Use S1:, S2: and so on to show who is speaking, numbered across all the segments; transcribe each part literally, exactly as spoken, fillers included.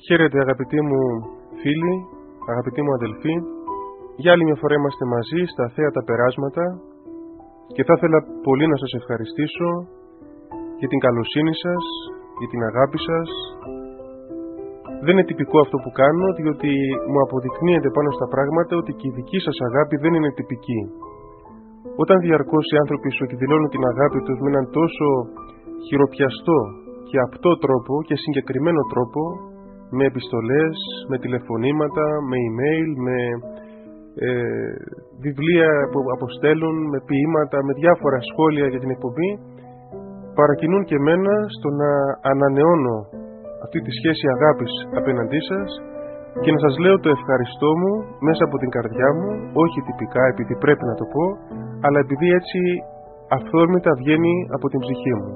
S1: Χαίρετε αγαπητοί μου φίλοι, αγαπητοί μου αδελφοί. Για άλλη μια φορά είμαστε μαζί στα θέατα περάσματα και θα ήθελα πολύ να σας ευχαριστήσω για την καλοσύνη σας, για την αγάπη σας. Δεν είναι τυπικό αυτό που κάνω, διότι μου αποδεικνύεται πάνω στα πράγματα ότι και η δική σας αγάπη δεν είναι τυπική. Όταν διαρκώς οι άνθρωποι σου εκδηλώνουν την αγάπη τους με έναν τόσο χειροπιαστό και απτό τρόπο και συγκεκριμένο τρόπο, με επιστολές, με τηλεφωνήματα, με email, με ε, βιβλία που αποστέλουν, με ποίηματα, με διάφορα σχόλια για την εκπομπή, παρακινούν και εμένα στο να ανανεώνω αυτή τη σχέση αγάπης απέναντί σας και να σας λέω το ευχαριστώ μου μέσα από την καρδιά μου, όχι τυπικά επειδή πρέπει να το πω, αλλά επειδή έτσι αυθόρμητα βγαίνει από την ψυχή μου.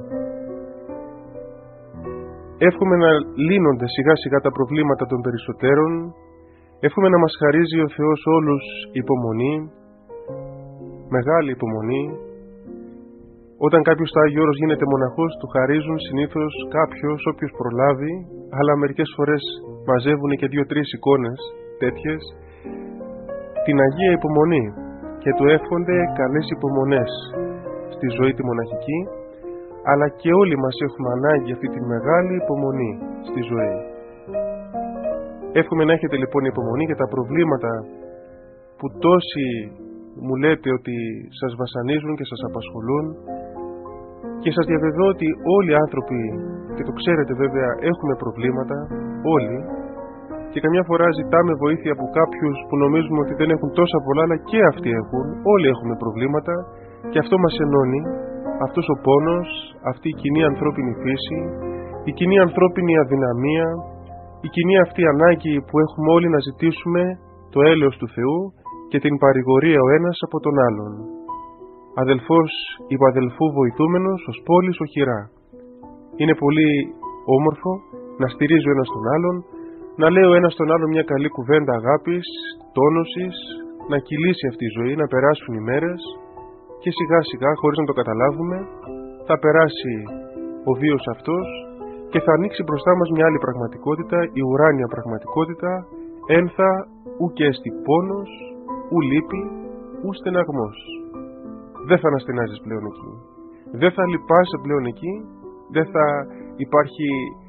S1: Εύχομαι να λύνονται σιγά σιγά τα προβλήματα των περισσότερων. Εύχομαι να μας χαρίζει ο Θεός όλους υπομονή, μεγάλη υπομονή. Όταν κάποιος στο Άγιο Όρος γίνεται μοναχός, του χαρίζουν συνήθως κάποιος, όποιος προλάβει, αλλά μερικές φορές μαζεύουν και δύο-τρεις εικόνες τέτοιες, την Αγία Υπομονή και του εύχονται καλές υπομονές στη ζωή τη μοναχική, αλλά και όλοι μας έχουμε ανάγκη αυτή τη μεγάλη υπομονή στη ζωή. Εύχομαι να έχετε λοιπόν υπομονή για τα προβλήματα που τόσοι μου λέτε ότι σας βασανίζουν και σας απασχολούν, και σας διαβεβαιώ ότι όλοι οι άνθρωποι, και το ξέρετε βέβαια, έχουμε προβλήματα, όλοι, και καμιά φορά ζητάμε βοήθεια από κάποιους που νομίζουμε ότι δεν έχουν τόσα πολλά, αλλά και αυτοί έχουν, όλοι έχουμε προβλήματα, και αυτό μας ενώνει, αυτός ο πόνος, αυτή η κοινή ανθρώπινη φύση, η κοινή ανθρώπινη αδυναμία, η κοινή αυτή ανάγκη που έχουμε όλοι να ζητήσουμε το έλεος του Θεού και την παρηγορία ο ένας από τον άλλον. Αδελφός υπαδελφού βοηθούμενος, ως πόλης οχυρά. Είναι πολύ όμορφο να στηρίζει ο ένας τον άλλον, να λέει ο ένας τον άλλον μια καλή κουβέντα αγάπης, τόνωσης, να κυλήσει αυτή η ζωή, να περάσουν οι μέρες και σιγά σιγά, χωρίς να το καταλάβουμε, θα περάσει ο βίος αυτός και θα ανοίξει μπροστά μας μια άλλη πραγματικότητα, η ουράνια πραγματικότητα, ένθα ου και εστι πόνος, ου λύπη, ου στεναγμός. Δεν θα αναστενάζεις πλέον εκεί. Δεν θα λυπάσαι πλέον εκεί. Δεν θα υπάρχει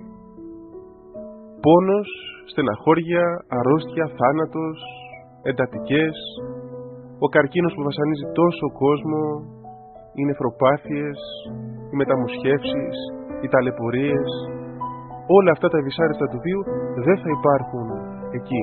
S1: πόνος, στεναχώρια, αρρώστια, θάνατος, εντατικές. Ο καρκίνος που βασανίζει τόσο κόσμο, οι νεφροπάθειες, οι μεταμοσχεύσεις, οι ταλαιπωρίες, όλα αυτά τα δυσάρεστα του βίου δεν θα υπάρχουν εκεί.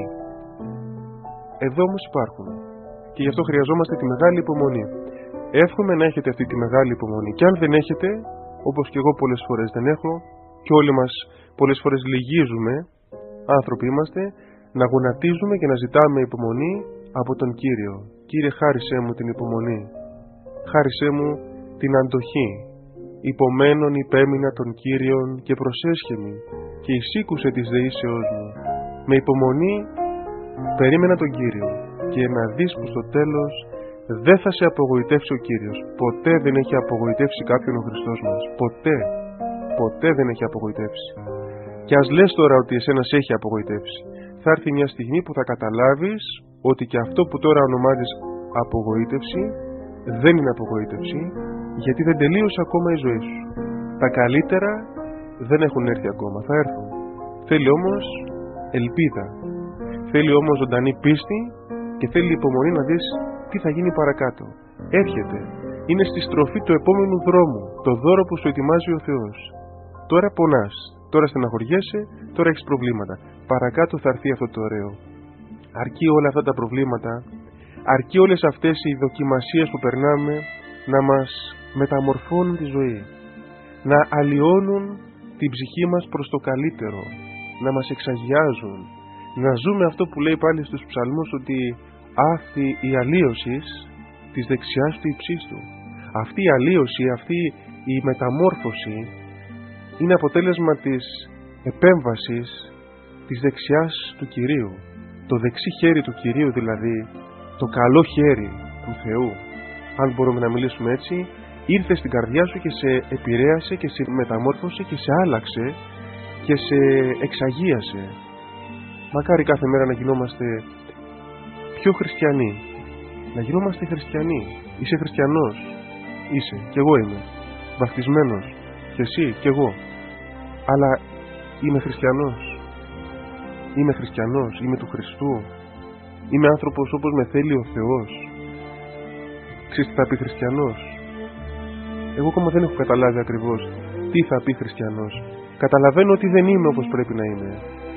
S1: Εδώ όμως υπάρχουν. Και γι' αυτό χρειαζόμαστε τη μεγάλη υπομονή. Εύχομαι να έχετε αυτή τη μεγάλη υπομονή. Και αν δεν έχετε, όπως και εγώ πολλές φορές δεν έχω, και όλοι μας πολλές φορές λυγίζουμε, άνθρωποι είμαστε, να γονατίζουμε και να ζητάμε υπομονή από τον Κύριο. Κύριε, χάρισέ μου την υπομονή. Χάρισέ μου την αντοχή. Υπομένων υπέμεινα τον Κύριον και προσέσχεμη και εισήκουσε της δεήσεώς μου. Με υπομονή περίμενα τον Κύριο και να δεις που στο τέλος δεν θα σε απογοητεύσει ο Κύριος. Ποτέ δεν έχει απογοητεύσει κάποιον ο Χριστός μας. Ποτέ. Ποτέ δεν έχει απογοητεύσει. Και ας λες τώρα ότι εσένα σε έχει απογοητεύσει. Θα έρθει μια στιγμή που θα καταλάβεις ότι και αυτό που τώρα ονομάζεις απογοήτευση δεν είναι απογοήτευση, γιατί δεν τελείωσε ακόμα η ζωή σου. Τα καλύτερα δεν έχουν έρθει ακόμα, θα έρθουν. Θέλει όμως ελπίδα. Θέλει όμως ζωντανή πίστη και θέλει υπομονή να δεις τι θα γίνει παρακάτω. Έρχεται. Είναι στη στροφή του επόμενου δρόμου, το δώρο που σου ετοιμάζει ο Θεός. Τώρα πονάς, τώρα στεναχωριέσαι, τώρα έχεις προβλήματα. Παρακάτω θα έρθει αυτό το ωραίο. Αρκεί όλα αυτά τα προβλήματα, αρκεί όλες αυτές οι δοκιμασίες που περνάμε να μας μεταμορφώνουν τη ζωή, να αλλοιώνουν την ψυχή μας προς το καλύτερο, να μας εξαγιάζουν, να ζούμε αυτό που λέει πάλι στους ψαλμούς, ότι αυτή η αλλίωση της δεξιάς του υψίστου. Αυτή η αλλίωση, αυτή η μεταμόρφωση είναι αποτέλεσμα της επέμβασης της δεξιάς του Κυρίου. Το δεξί χέρι του Κυρίου, δηλαδή το καλό χέρι του Θεού, αν μπορούμε να μιλήσουμε έτσι, ήρθε στην καρδιά σου και σε επηρέασε και σε μεταμόρφωσε και σε άλλαξε και σε εξαγίασε Μακάρι κάθε μέρα να γινόμαστε πιο χριστιανοί. Να γινόμαστε χριστιανοί. Είσαι χριστιανός. Είσαι. Κι εγώ είμαι. Βαφτισμένος. Και εσύ. Κι εγώ. Αλλά είμαι χριστιανός. Είμαι χριστιανός. Είμαι του Χριστού. Είμαι άνθρωπος όπως με θέλει ο Θεός. Ξέρεις τι θα πει χριστιανός? Εγώ ακόμα δεν έχω καταλάβει ακριβώς τι θα πει χριστιανός. Καταλαβαίνω ότι δεν είμαι όπως πρέπει να είμαι.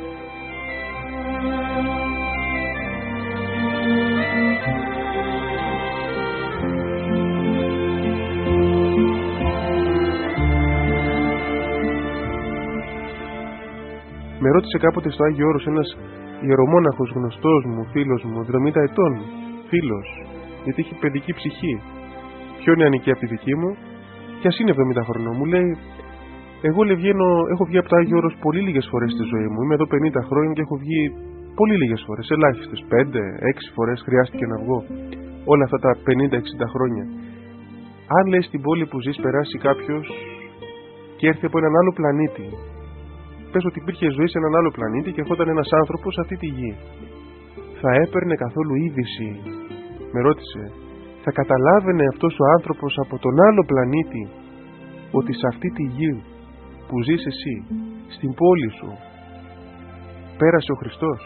S1: Με ρώτησε κάποτε στο Άγιο Όρος ένας ιερομόναχος γνωστός μου, φίλος μου, εβδομήντα ετών, φίλος, γιατί έχει παιδική ψυχή, πιο νεανική από τη δική μου, και ας είναι εβδομήντα χρονών. Μου λέει, εγώ λέει, βγαίνω, έχω βγει από το Άγιο Όρος πολύ λίγες φορές στη ζωή μου. Είμαι εδώ πενήντα χρόνια και έχω βγει πολύ λίγες φορές, ελάχιστες, πέντε, έξι φορές χρειάστηκε να βγω όλα αυτά τα πενήντα εξήντα χρόνια. Αν λέει στην πόλη που ζεις περάσει κάποιος και έρθει από έναν άλλο πλανήτη, πες ότι υπήρχε ζωή σε έναν άλλο πλανήτη και ερχόταν ένας άνθρωπος σε αυτή τη γη, θα έπαιρνε καθόλου είδηση? Με ρώτησε. Θα καταλάβαινε αυτός ο άνθρωπος από τον άλλο πλανήτη ότι σε αυτή τη γη που ζεις εσύ, στην πόλη σου, πέρασε ο Χριστός?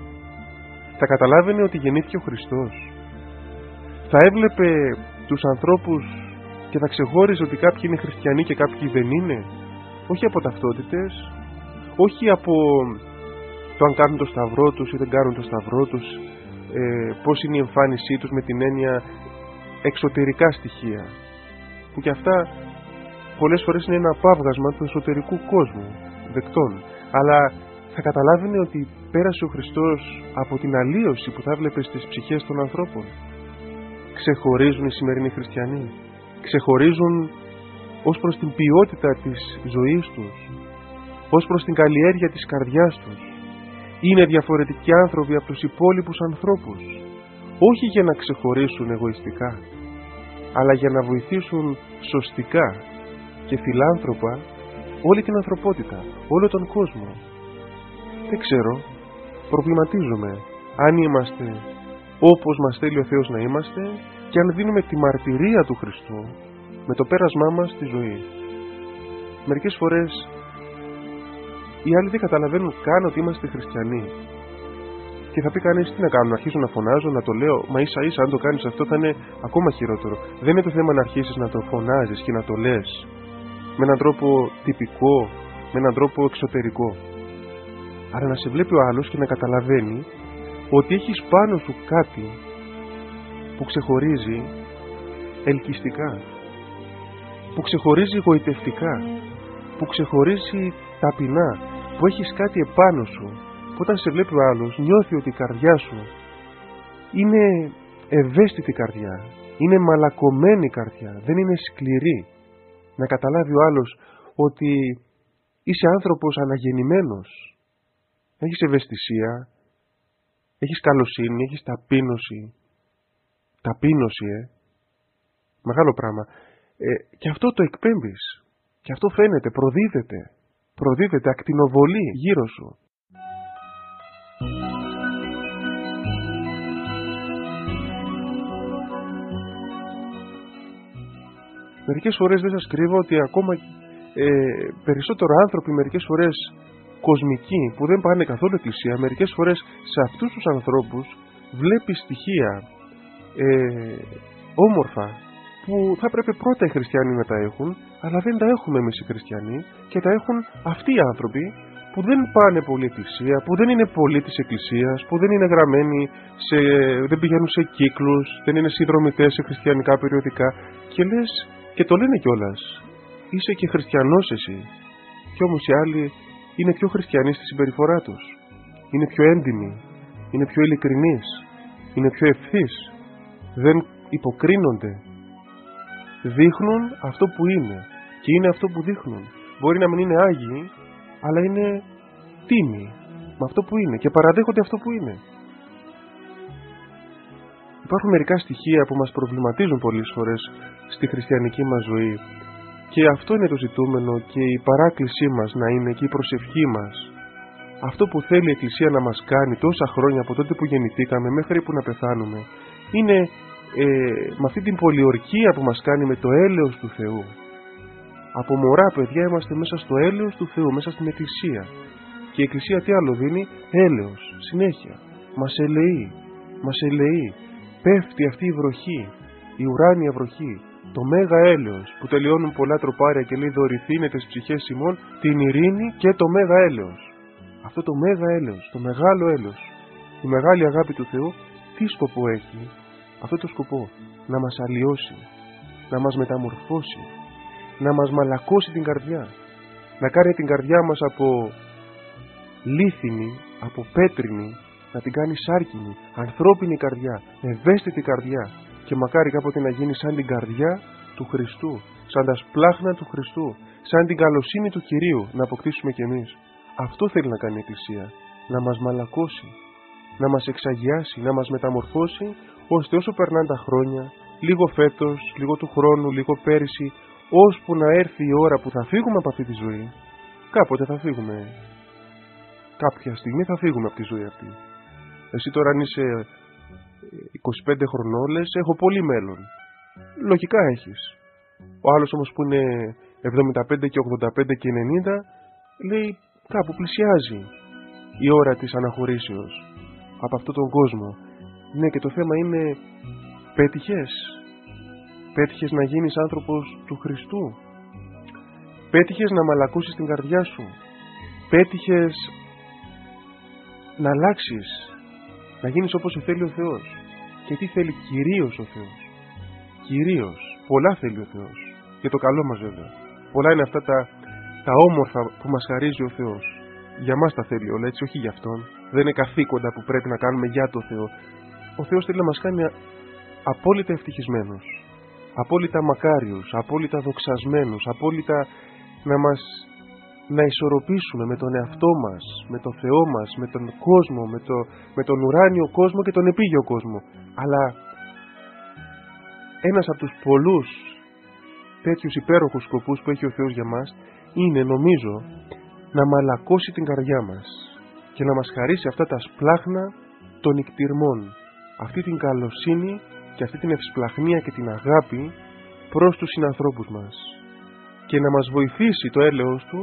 S1: Θα καταλάβαινε ότι γεννήθηκε ο Χριστός? Θα έβλεπε τους ανθρώπους και θα ξεχώριζε ότι κάποιοι είναι χριστιανοί και κάποιοι δεν είναι? Όχι από ταυτότητες, όχι από το αν κάνουν το σταυρό τους ή δεν κάνουν το σταυρό τους, ε, πώς είναι η εμφάνισή τους με την έννοια εξωτερικά στοιχεία, που και αυτά πολλές φορές είναι ένα παύγασμα του εσωτερικού κόσμου δεκτών. Αλλά θα καταλάβαινε ότι πέρασε ο Χριστός από την αλλίωση που θα έβλεπε στις ψυχές των ανθρώπων. Ξεχωρίζουν οι σημερινοί χριστιανοί? Ξεχωρίζουν ως προς την ποιότητα της ζωής τους, ως προς την καλλιέργεια της καρδιάς τους? Είναι διαφορετικοί άνθρωποι από τους υπόλοιπους ανθρώπους, όχι για να ξεχωρίσουν εγωιστικά, αλλά για να βοηθήσουν σωστικά και φιλάνθρωπα όλη την ανθρωπότητα, όλο τον κόσμο. Δεν ξέρω, προβληματίζομαι αν είμαστε όπως μας θέλει ο Θεός να είμαστε και αν δίνουμε τη μαρτυρία του Χριστού με το πέρασμά μας στη ζωή. Μερικές φορές οι άλλοι δεν καταλαβαίνουν καν ότι είμαστε χριστιανοί. Και θα πει κανείς, τι να κάνω, να αρχίσω να φωνάζω, να το λέω? Μα ίσα ίσα αν το κάνεις αυτό θα είναι ακόμα χειρότερο. Δεν είναι το θέμα να αρχίσεις να το φωνάζεις και να το λες με έναν τρόπο τυπικό, με έναν τρόπο εξωτερικό. Αλλά να σε βλέπει ο άλλος και να καταλαβαίνει ότι έχεις πάνω σου κάτι που ξεχωρίζει ελκυστικά, που ξεχωρίζει γοητευτικά, που ξεχωρίζει ταπεινά, που έχεις κάτι επάνω σου, που όταν σε βλέπει ο άλλος νιώθει ότι η καρδιά σου είναι ευαίσθητη καρδιά, είναι μαλακωμένη καρδιά, δεν είναι σκληρή. Να καταλάβει ο άλλος ότι είσαι άνθρωπος αναγεννημένος, έχεις ευαισθησία, έχεις καλοσύνη, έχεις ταπείνωση. Ταπείνωση, ε! Μεγάλο πράγμα. Ε, και αυτό το εκπέμπεις. Και αυτό φαίνεται, προδίδεται. Προδίδεται, ακτινοβολεί γύρω σου. Μερικές φορές δεν σας κρύβω ότι ακόμα ε, περισσότερο άνθρωποι, μερικές φορές κοσμικοί, που δεν πάνε καθόλου εκκλησία, μερικές φορές σε αυτούς τους ανθρώπους βλέπει στοιχεία ε, όμορφα που θα πρέπει πρώτα οι χριστιανοί να τα έχουν, αλλά δεν τα έχουμε εμείς οι χριστιανοί και τα έχουν αυτοί οι άνθρωποι που δεν πάνε πολύ εκκλησία, που δεν είναι πολύ της εκκλησίας, που δεν είναι γραμμένοι, σε, δεν πηγαίνουν σε κύκλους, δεν είναι συνδρομητές σε χριστιανικά περιοδικά, και λες, και το λένε κιόλας, είσαι και χριστιανός εσύ, κι όμως οι άλλοι είναι πιο χριστιανοί στη συμπεριφορά τους, είναι πιο έντιμοι, είναι πιο ειλικρινείς, είναι πιο ευθύς, δεν υποκρίνονται, δείχνουν αυτό που είναι και είναι αυτό που δείχνουν. Μπορεί να μην είναι άγιοι, αλλά είναι τίμοι με αυτό που είναι και παραδέχονται αυτό που είναι. Υπάρχουν μερικά στοιχεία που μας προβληματίζουν πολλές φορές στη χριστιανική μας ζωή, και αυτό είναι το ζητούμενο και η παράκλησή μας να είναι και η προσευχή μας, Αυτό που θέλει η Εκκλησία να μας κάνει τόσα χρόνια από τότε που γεννηθήκαμε μέχρι που να πεθάνουμε είναι ε, με αυτή την πολιορκία που μας κάνει με το έλεος του Θεού. Από μωρά παιδιά είμαστε μέσα στο έλεος του Θεού, μέσα στην Εκκλησία. Και η Εκκλησία τι άλλο δίνει? Έλεος, συνέχεια. Μας ελεεί, μας ελεεί. Πέφτει αυτή η βροχή, η ουράνια βροχή, το μέγα έλεος που τελειώνουν πολλά τροπάρια και λέει δωρηθήνε τες ψυχές ημών την ειρήνη και το μέγα έλεος. Αυτό το μέγα έλεος, το μεγάλο έλεος, η μεγάλη αγάπη του Θεού, τι σκοπό έχει? Αυτό το σκοπό, να μας αλλοιώσει, να μας μεταμορφώσει, να μας μαλακώσει την καρδιά, να κάνει την καρδιά μας από λίθινη, από πέτρινη, να την κάνει σάρκινη, ανθρώπινη καρδιά, ευαίσθητη καρδιά, και μακάρι κάποτε να γίνει σαν την καρδιά του Χριστού, σαν τα σπλάχνα του Χριστού, σαν την καλοσύνη του Κυρίου να αποκτήσουμε κι εμείς. Αυτό θέλει να κάνει η Εκκλησία, να μας μαλακώσει, να μας εξαγιάσει, να μας μεταμορφώσει, ώστε όσο περνάνε τα χρόνια, λίγο φέτος, λίγο του χρόνου, λίγο πέρυσι, ώσπου να έρθει η ώρα που θα φύγουμε από αυτή τη ζωή, κάποτε θα φύγουμε. Κάποια στιγμή θα φύγουμε από τη ζωή αυτή. Εσύ τώρα αν είσαι είκοσι πέντε χρονών λες έχω πολύ μέλλον. Λογικά έχεις. Ο άλλος όμως που είναι εβδομήντα πέντε και ογδόντα πέντε και ενενήντα λέει κάπου πλησιάζει η ώρα της αναχωρήσεως από αυτόν τον κόσμο. Ναι, και το θέμα είναι πέτυχες. Πέτυχες να γίνεις άνθρωπος του Χριστού. Πέτυχες να μαλακώσεις την καρδιά σου. Πέτυχες να αλλάξεις, να γίνεις όπως σε θέλει ο Θεός. Και τι θέλει κυρίως ο Θεός? Κυρίως, πολλά θέλει ο Θεός. Για το καλό μας βέβαια. Πολλά είναι αυτά τα, τα όμορφα που μας χαρίζει ο Θεός. Για μας τα θέλει όλα, έτσι, όχι για Αυτόν. Δεν είναι καθήκοντα που πρέπει να κάνουμε για το Θεό. Ο Θεός θέλει να μας κάνει απόλυτα ευτυχισμένους, απόλυτα μακάριους, απόλυτα δοξασμένους, απόλυτα να μας να ισορροπήσουμε με τον εαυτό μας, με τον Θεό μας, με τον κόσμο, με, το, με τον ουράνιο κόσμο και τον επίγειο κόσμο. Αλλά ένας από τους πολλούς τέτοιους υπέροχους σκοπούς που έχει ο Θεός για μας είναι, νομίζω, να μαλακώσει την καρδιά μας και να μας χαρίσει αυτά τα σπλάχνα των νικτυρμών, αυτή την καλοσύνη και αυτή την ευσπλαχνία και την αγάπη προς τους συνανθρώπους μας, και να μας βοηθήσει το έλεος Του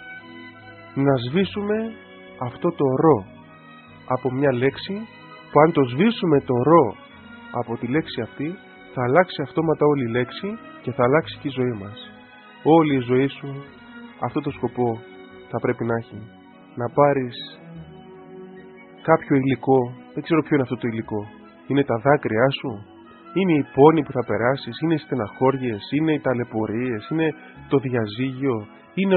S1: να σβήσουμε αυτό το ρο από μια λέξη που αν το σβήσουμε το ρο από τη λέξη αυτή θα αλλάξει αυτόματα όλη η λέξη και θα αλλάξει και η ζωή μας. Όλη η ζωή σου αυτό το σκοπό θα πρέπει να έχει. Να πάρεις κάποιο υλικό, δεν ξέρω ποιο είναι αυτό το υλικό. Είναι τα δάκρυά σου, είναι οι πόνοι που θα περάσεις, είναι οι στεναχώριες, είναι οι ταλαιπωρίες, είναι το διαζύγιο, είναι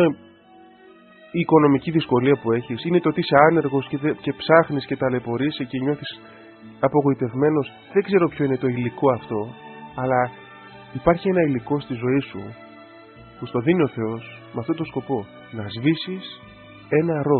S1: η οικονομική δυσκολία που έχεις, είναι το ότι είσαι άνεργος και, και ψάχνεις και ταλαιπωρείσαι και νιώθεις απογοητευμένος. Δεν ξέρω ποιο είναι το υλικό αυτό, αλλά υπάρχει ένα υλικό στη ζωή σου που στο δίνει ο Θεός με αυτό το σκοπό, να σβήσεις ένα ρο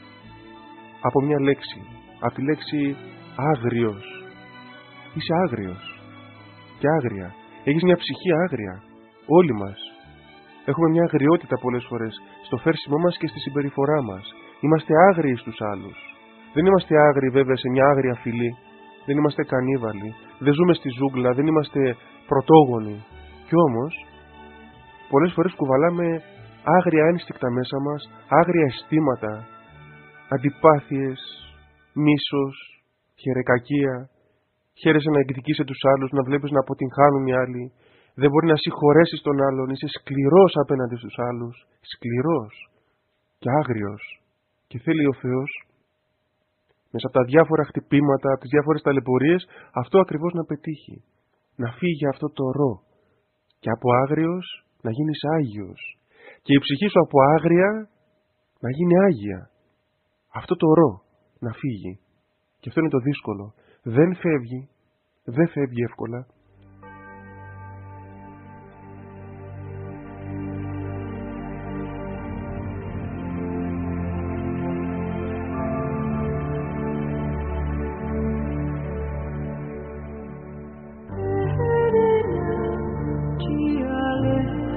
S1: από μια λέξη, από τη λέξη άγριος. Είσαι άγριος και άγρια, έχεις μια ψυχή άγρια, όλοι μας έχουμε μια αγριότητα πολλές φορές στο φέρσιμό μας και στη συμπεριφορά μας. Είμαστε άγριοι στους άλλους. Δεν είμαστε άγριοι βέβαια σε μια άγρια φυλή, δεν είμαστε κανίβαλοι, δεν ζούμε στη ζούγκλα, δεν είμαστε πρωτόγονοι. Κι όμως πολλές φορές κουβαλάμε άγρια ένστικτα μέσα μας, άγρια αισθήματα, αντιπάθειες, μίσος, χερεκακία. Χαίρεσαι να εκδικείσαι τους άλλους, να βλέπεις να αποτυγχάνουν οι άλλοι. Δεν μπορεί να συγχωρέσεις τον άλλον, είσαι σκληρός απέναντι στους άλλους, σκληρός και άγριος. Και θέλει ο Θεός μέσα από τα διάφορα χτυπήματα, από τις διάφορες ταλαιπωρίες, αυτό ακριβώς να πετύχει. Να φύγει αυτό το ρο και από άγριος να γίνεις άγιος και η ψυχή σου από άγρια να γίνει άγια. Αυτό το ρο να φύγει. Και αυτό είναι το δύσκολο. Δεν φεύγει, δεν φεύγει εύκολα.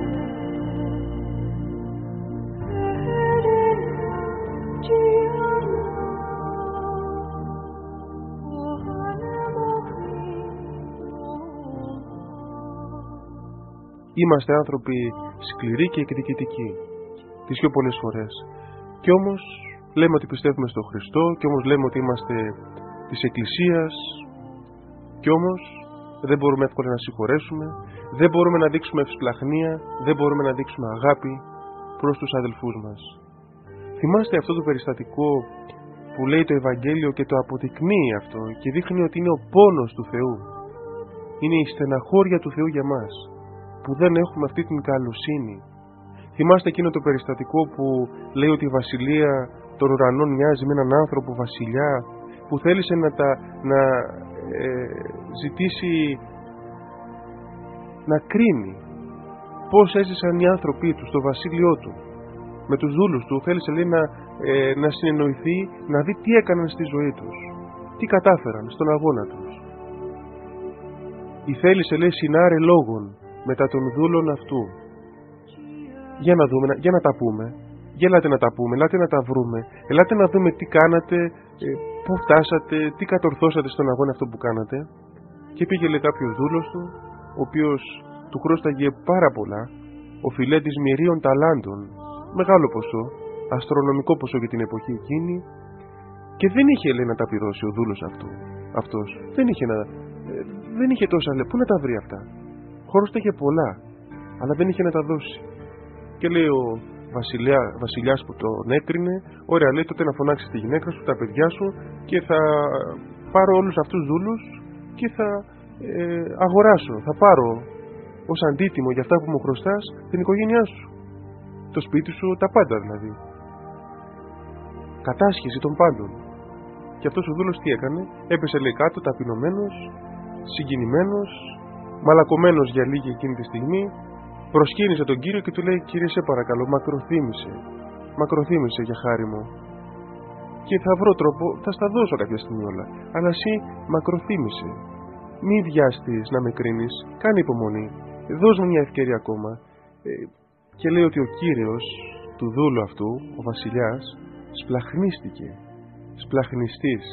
S2: Dear
S1: Είμαστε άνθρωποι σκληροί και εκδικητικοί, τις πιο πολλές φορές. Κι όμως λέμε ότι πιστεύουμε στον Χριστό, κι όμως λέμε ότι είμαστε της Εκκλησίας, κι όμως δεν μπορούμε εύκολα να συγχωρέσουμε, δεν μπορούμε να δείξουμε ευσπλαχνία, δεν μπορούμε να δείξουμε αγάπη προς τους αδελφούς μας. Θυμάστε αυτό το περιστατικό που λέει το Ευαγγέλιο και το αποδεικνύει αυτό και δείχνει ότι είναι ο πόνος του Θεού. Είναι η στεναχώρια του Θεού για μας, που δεν έχουμε αυτή την καλοσύνη. Θυμάστε εκείνο το περιστατικό που λέει ότι η βασιλεία των ουρανών μοιάζει με έναν άνθρωπο βασιλιά που θέλησε να, τα, να ε, ζητήσει να κρίνει πώς έζησαν οι άνθρωποι του στο βασίλειό του. Με τους δούλους του θέλησε, λέει, να, ε, να συνεννοηθεί, να δει τι έκαναν στη ζωή τους, τι κατάφεραν στον αγώνα τους. Η θέλησε, λέει, συνάρε λόγων μετά των δούλων αυτού. Για να δούμε, για να τα πούμε, για ελάτε να τα πούμε, ελάτε να τα βρούμε, ελάτε να δούμε τι κάνατε, ε, πού φτάσατε, τι κατορθώσατε στον αγώνα αυτό που κάνατε. Και πήγε, λέει, κάποιος δούλος του, ο οποίος του χρώσταγε πάρα πολλά, ο φιλέτης μυρίων ταλάντων, μεγάλο ποσό, αστρονομικό ποσό για την εποχή εκείνη, και δεν είχε, λέει, να τα πληρώσει ο δούλος αυτού, αυτός. Δεν είχε, να, ε, δεν είχε τόσα, λέει, πού να τα βρει αυτά. Χρώσταγε πολλά, αλλά δεν είχε να τα δώσει. Και λέει ο βασιλιά, βασιλιάς που τον έκρινε, ωραία, λέει, τότε να φωνάξεις τη γυναίκα σου, τα παιδιά σου, και θα πάρω όλους αυτούς τους δούλους και θα ε, αγοράσω, θα πάρω ως αντίτιμο για αυτά που μου χρωστάς την οικογένειά σου, το σπίτι σου, τα πάντα δηλαδή. Κατάσχεση των πάντων. Και αυτός ο δούλος τι έκανε? Έπεσε, λέει, κάτω ταπεινωμένος, συγκινημένος, μαλακωμένος για λίγη εκείνη τη στιγμή. Προσκύνησε τον Κύριο και του λέει: Κύριε, σε παρακαλώ, μακροθύμησε, μακροθύμησε για χάρη μου, και θα βρω τρόπο, θα στα δώσω κάποια στιγμή όλα, αλλά εσύ μακροθύμησε. Μη βιάστης να με κρίνεις, κάνε υπομονή, δώσ' μου μια ευκαιρία ακόμα. Ε, και λέει ότι ο Κύριος του δούλου αυτού, ο βασιλιάς, σπλαχνίστηκε, σπλαχνιστής.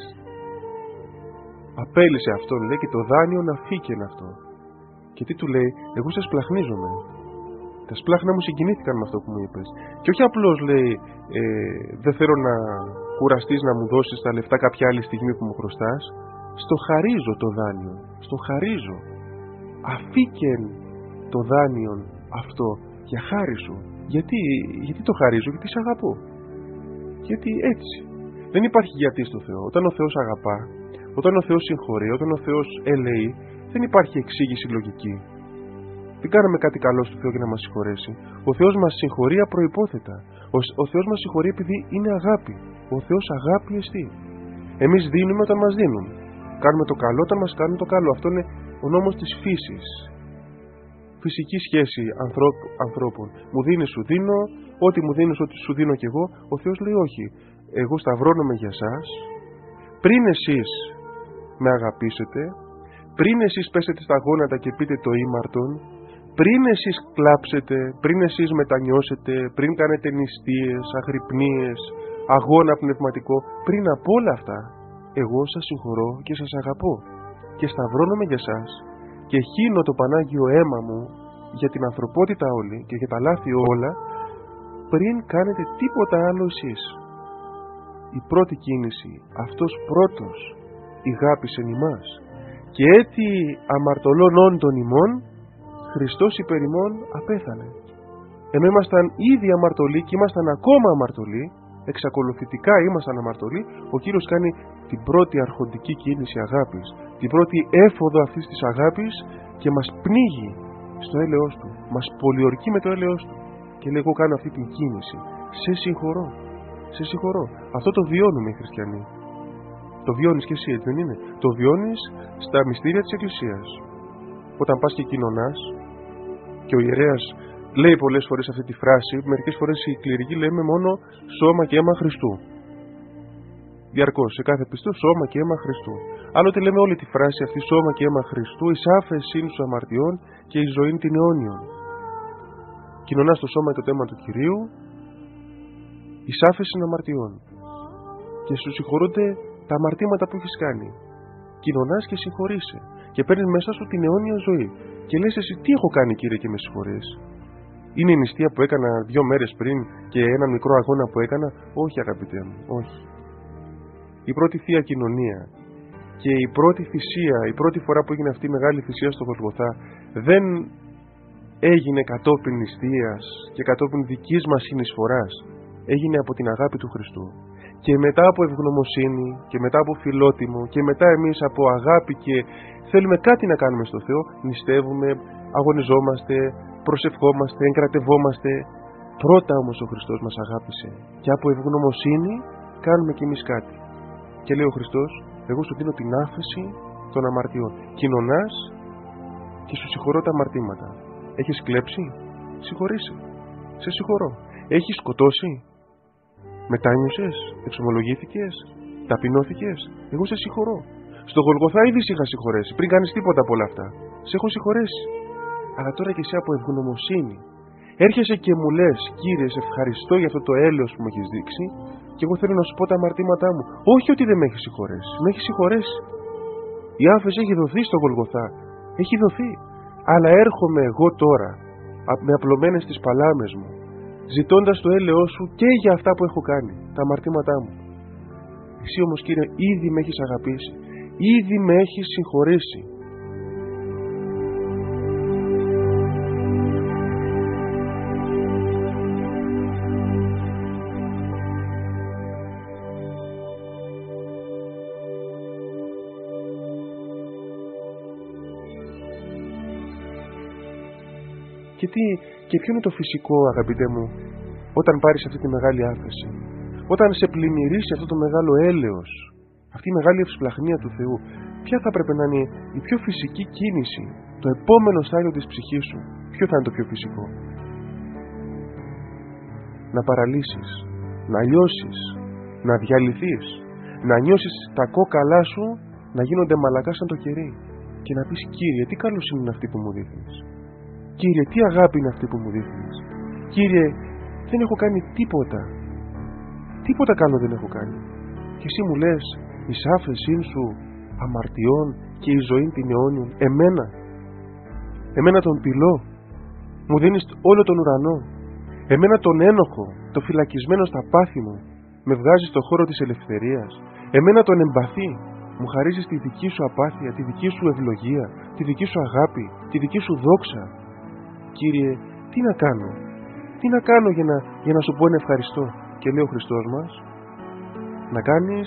S1: Απέλυσε αυτόν, λέει, και το δάνειο να φύγει αυτό. Και τι του λέει? Εγώ σε σπλαχνίζομαι. Τα σπλάχνα μου συγκινήθηκαν με αυτό που μου είπες. Και όχι απλώς, λέει, ε, δεν θέλω να κουραστείς να μου δώσεις τα λεφτά κάποια άλλη στιγμή που μου χρωστάς. Στο χαρίζω το δάνειο. Στο χαρίζω. Αφήκεν το δάνειο αυτό για χάρη σου. Γιατί, γιατί το χαρίζω? Γιατί σε αγαπώ. Γιατί έτσι. Δεν υπάρχει γιατί στο Θεό. Όταν ο Θεός αγαπά, όταν ο Θεός συγχωρεί, όταν ο Θεός ελέει, δεν υπάρχει εξήγηση λογική. Δεν κάναμε κάτι καλό στο Θεό για να μας συγχωρέσει. Ο Θεός μας συγχωρεί απροϋπόθετα. Ο, ο Θεός μας συγχωρεί επειδή είναι αγάπη. Ο Θεός αγάπη εστί. Εμείς δίνουμε όταν μας δίνουν. Κάνουμε το καλό όταν μας κάνουν το καλό. Αυτό είναι ο νόμος της φύσης. Φυσική σχέση ανθρώπ, ανθρώπων. Μου δίνεις, σου δίνω. Ό,τι μου δίνεις, ό,τι σου δίνω κι εγώ. Ο Θεός λέει όχι. Εγώ σταυρώνομαι για σας. Πριν εσείς με αγαπήσετε, πριν εσείς πέσετε στα γόνατα και πείτε το ήμαρτον, πριν εσείς κλάψετε, πριν εσείς μετανιώσετε, πριν κάνετε νηστείες, αγρυπνίες, αγώνα πνευματικό, πριν από όλα αυτά, εγώ σας συγχωρώ και σας αγαπώ και σταυρώνομαι για σας και χύνω το Πανάγιο αίμα μου για την ανθρωπότητα όλη και για τα λάθη όλα, πριν κάνετε τίποτα άλλο εσείς. Η πρώτη κίνηση, αυτός πρώτος ηγάπησεν ημάς, και έτι αμαρτωλών όντων ημών, Χριστός υπέρ ημών απέθανε. Ενώ ήμασταν ήδη αμαρτωλοί και ήμασταν ακόμα αμαρτωλοί, εξακολουθητικά ήμασταν αμαρτωλοί, ο Κύριος κάνει την πρώτη αρχοντική κίνηση αγάπης, την πρώτη έφοδο αυτής της αγάπης και μας πνίγει στο έλεος Του, μας πολιορκεί με το έλεος Του και λέει: εγώ κάνω αυτή την κίνηση, σε συγχωρώ, σε συγχωρώ. Αυτό το βιώνουμε οι χριστιανοί. Το βιώνεις και εσύ, έτσι δεν είναι? Το βιώνεις στα μυστήρια της Εκκλησίας. Όταν πας και κοινωνάς και ο ιερέας λέει πολλές φορές αυτή τη φράση, μερικές φορές οι κληρικοί λέμε μόνο σώμα και αίμα Χριστού. Διαρκώς, σε κάθε πιστό, σώμα και αίμα Χριστού. Άλλοτε λέμε όλη τη φράση αυτή, σώμα και αίμα Χριστού, εις άφεσιν σου αμαρτιών και εις ζωήν την αιώνιον. Κοινωνάς το σώμα και το αίμα του Κυρίου, εις άφεσιν αμαρτιών. Και σου συγχωρούνται τα αμαρτήματα που έχεις κάνει. Κοινωνάς και συγχωρείσαι και παίρνεις μέσα σου την αιώνια ζωή. Και λες εσύ, τι έχω κάνει Κύριε και με συγχωρείς? Είναι η νηστεία που έκανα δύο μέρες πριν και ένα μικρό αγώνα που έκανα? Όχι αγαπητέ μου, όχι. Η πρώτη Θεία Κοινωνία και η πρώτη θυσία, η πρώτη φορά που έγινε αυτή η μεγάλη θυσία στο Γολγοθά, δεν έγινε κατόπιν νηστείας και κατόπιν δικής μας συνεισφοράς. Έγινε από την αγάπη του Χριστού. Και μετά από ευγνωμοσύνη και μετά από φιλότιμο και μετά εμείς από αγάπη και θέλουμε κάτι να κάνουμε στο Θεό, νηστεύουμε, αγωνιζόμαστε, προσευχόμαστε, εγκρατευόμαστε. Πρώτα όμως ο Χριστός μας αγάπησε και από ευγνωμοσύνη κάνουμε κι εμείς κάτι. Και λέει ο Χριστός, εγώ σου δίνω την άφεση των αμαρτιών. Κοινωνάς και σου συγχωρώ τα αμαρτήματα. Έχεις κλέψει? Συγχωρείσαι. Σε συγχωρώ. Έχεις σκοτώσει? Μετάνιωσες? Εξομολογήθηκες? Ταπεινώθηκες? Εγώ σε συγχωρώ. Στο Γολγοθά ήδη σε είχα συγχωρέσει. Πριν κάνεις τίποτα από όλα αυτά. Σε έχω συγχωρέσει. Αλλά τώρα και εσύ από ευγνωμοσύνη έρχεσαι και μου λες, Κύριε, σε ευχαριστώ για αυτό το έλεος που μου έχεις δείξει και εγώ θέλω να σου πω τα αμαρτήματά μου. Όχι ότι δεν με έχεις συγχωρέσει. Με έχεις συγχωρέσει. Η άφεση έχει δοθεί στο Γολγοθά. Έχει δοθεί. Αλλά έρχομαι εγώ τώρα με απλωμένες τις παλάμες μου, ζητώντας το έλεος σου και για αυτά που έχω κάνει, τα αμαρτήματά μου. Εσύ όμως Κύριε ήδη με έχεις αγαπήσει, ήδη με έχεις συγχωρήσει. Και, τι, και ποιο είναι το φυσικό, αγαπητέ μου, όταν πάρεις αυτή τη μεγάλη άφεση, όταν σε πλημμυρίσει αυτό το μεγάλο έλεος, αυτή η μεγάλη ευσπλαχνία του Θεού, ποια θα πρέπει να είναι η πιο φυσική κίνηση, το επόμενο στάδιο της ψυχής σου? Ποιο θα είναι το πιο φυσικό? Να παραλύσεις, να λιώσεις, να διαλυθείς, να νιώσεις τα κόκαλά σου να γίνονται μαλακά σαν το κερί και να πεις, Κύριε, τι καλός είναι αυτή που μου δείχνεις. Κύριε, τι αγάπη είναι αυτή που μου δείχνεις. Κύριε, δεν έχω κάνει τίποτα. Τίποτα καλό δεν έχω κάνει. Και εσύ μου λες, η άφεσή σου αμαρτιών και η ζωή την αιώνιον, εμένα, εμένα τον πυλώ, μου δίνεις όλο τον ουρανό, εμένα τον ένοχο, το φυλακισμένο στα πάθη μου, με βγάζεις στο χώρο της ελευθερίας, εμένα τον εμπαθή, μου χαρίζεις τη δική σου απάθεια, τη δική σου ευλογία, τη δική σου αγάπη, τη δική σου δόξα. Κύριε, τι να κάνω, τι να κάνω για να, για να σου πω ένα ευχαριστώ? Και λέει ο Χριστός μας, να κάνεις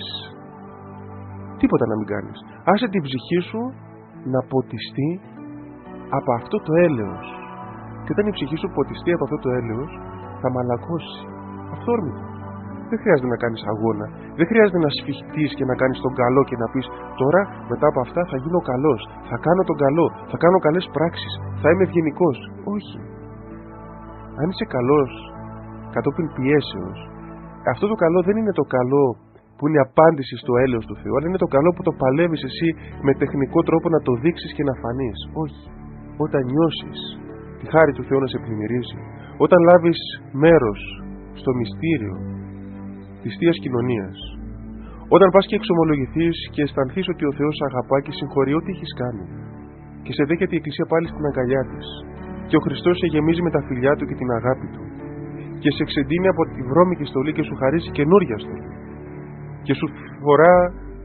S1: τίποτα, να μην κάνεις. Άσε την ψυχή σου να ποτιστεί από αυτό το έλεος. Και όταν η ψυχή σου ποτιστεί από αυτό το έλεος, θα μαλακώσει αυθόρμητα. Δεν χρειάζεται να κάνεις αγώνα, δεν χρειάζεται να σφιχτείς και να κάνεις τον καλό και να πεις, τώρα μετά από αυτά θα γίνω καλός, θα κάνω τον καλό, θα κάνω καλές πράξεις, θα είμαι ευγενικός. Όχι. Αν είσαι καλός κατόπιν πιέσεως, αυτό το καλό δεν είναι το καλό που είναι απάντηση στο έλεος του Θεού, αλλά είναι το καλό που το παλεύεις εσύ με τεχνικό τρόπο να το δείξεις και να φανείς. Όχι. Όταν νιώσεις τη χάρη του Θεού να σε πλημμυρίζει, όταν λάβεις μέρος στο μυστήριο της Θείας Κοινωνίας, όταν πας και εξομολογηθείς και αισθανθείς ότι ο Θεός αγαπά και συγχωρεί ό,τι έχεις κάνει και σε δέχεται η Εκκλησία πάλι στην αγκαλιά της και ο Χριστός σε γεμίζει με τα φιλιά του και την αγάπη του και σε εξεντύνει από τη βρώμικη στολή και σου χαρίζει καινούρια στολή και σου φορά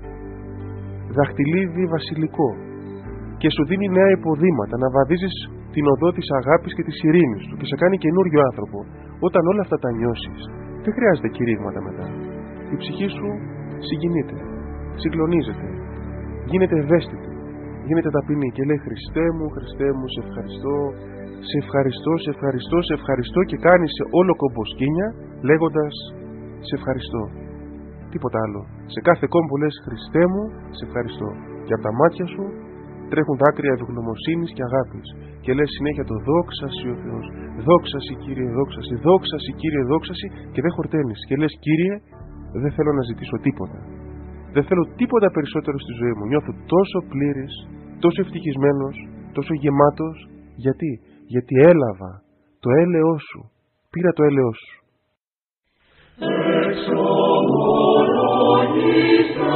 S1: δαχτυλίδι βασιλικό και σου δίνει νέα υποδήματα να βαδίζεις την οδό της αγάπης και της ειρήνης του και σε κάνει καινούριο άνθρωπο. Όταν όλα αυτά τα νιώσεις, δεν χρειάζεται κηρύγματα μετά. Η ψυχή σου συγκινείται, συγκλονίζεται, γίνεται ευαίσθητη, γίνεται ταπεινή και λέει, Χριστέ μου, Χριστέ μου, σε ευχαριστώ, σε ευχαριστώ, σε ευχαριστώ, σε ευχαριστώ και κάνει σε όλο κομποσκίνια λέγοντας σε ευχαριστώ. Τίποτα άλλο. Σε κάθε κόμπο λες, Χριστέ μου, σε ευχαριστώ. Και από τα μάτια σου τρέχουν δάκρυα ευγνωμοσύνης και αγάπης. Και λες συνέχεια το δόξαση ο Θεός. Δόξαση Κύριε, δόξαση, δόξαση Κύριε, δόξαση και δεν χορταίνεις. Και λες, Κύριε, δεν θέλω να ζητήσω τίποτα. Δεν θέλω τίποτα περισσότερο στη ζωή μου. Νιώθω τόσο πλήρης, τόσο ευτυχισμένος, τόσο γεμάτος. Γιατί? Γιατί έλαβα το έλεος σου. Πήρα το έλεος σου.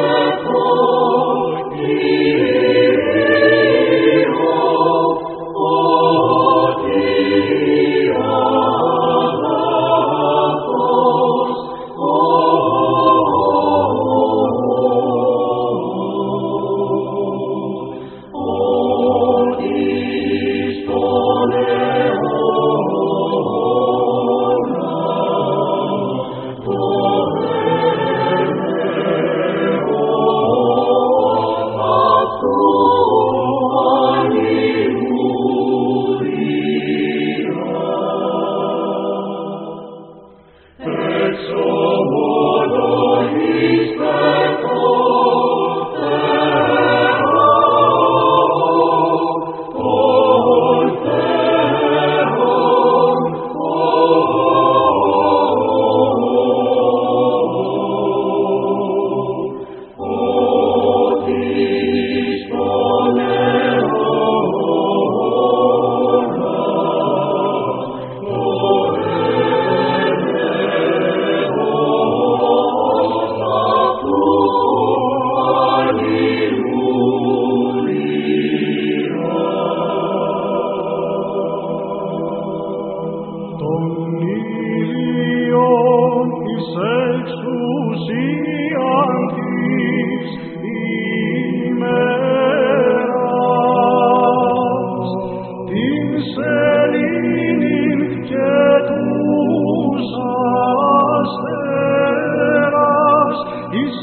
S2: Εξομολογήστε το Κύριο, τον ήλιον της εξουσίαν της ημέρας, την σελήνην και τους αστέρας, εις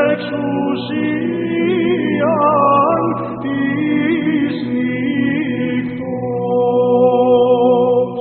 S2: εξουσίαν της νύχτος.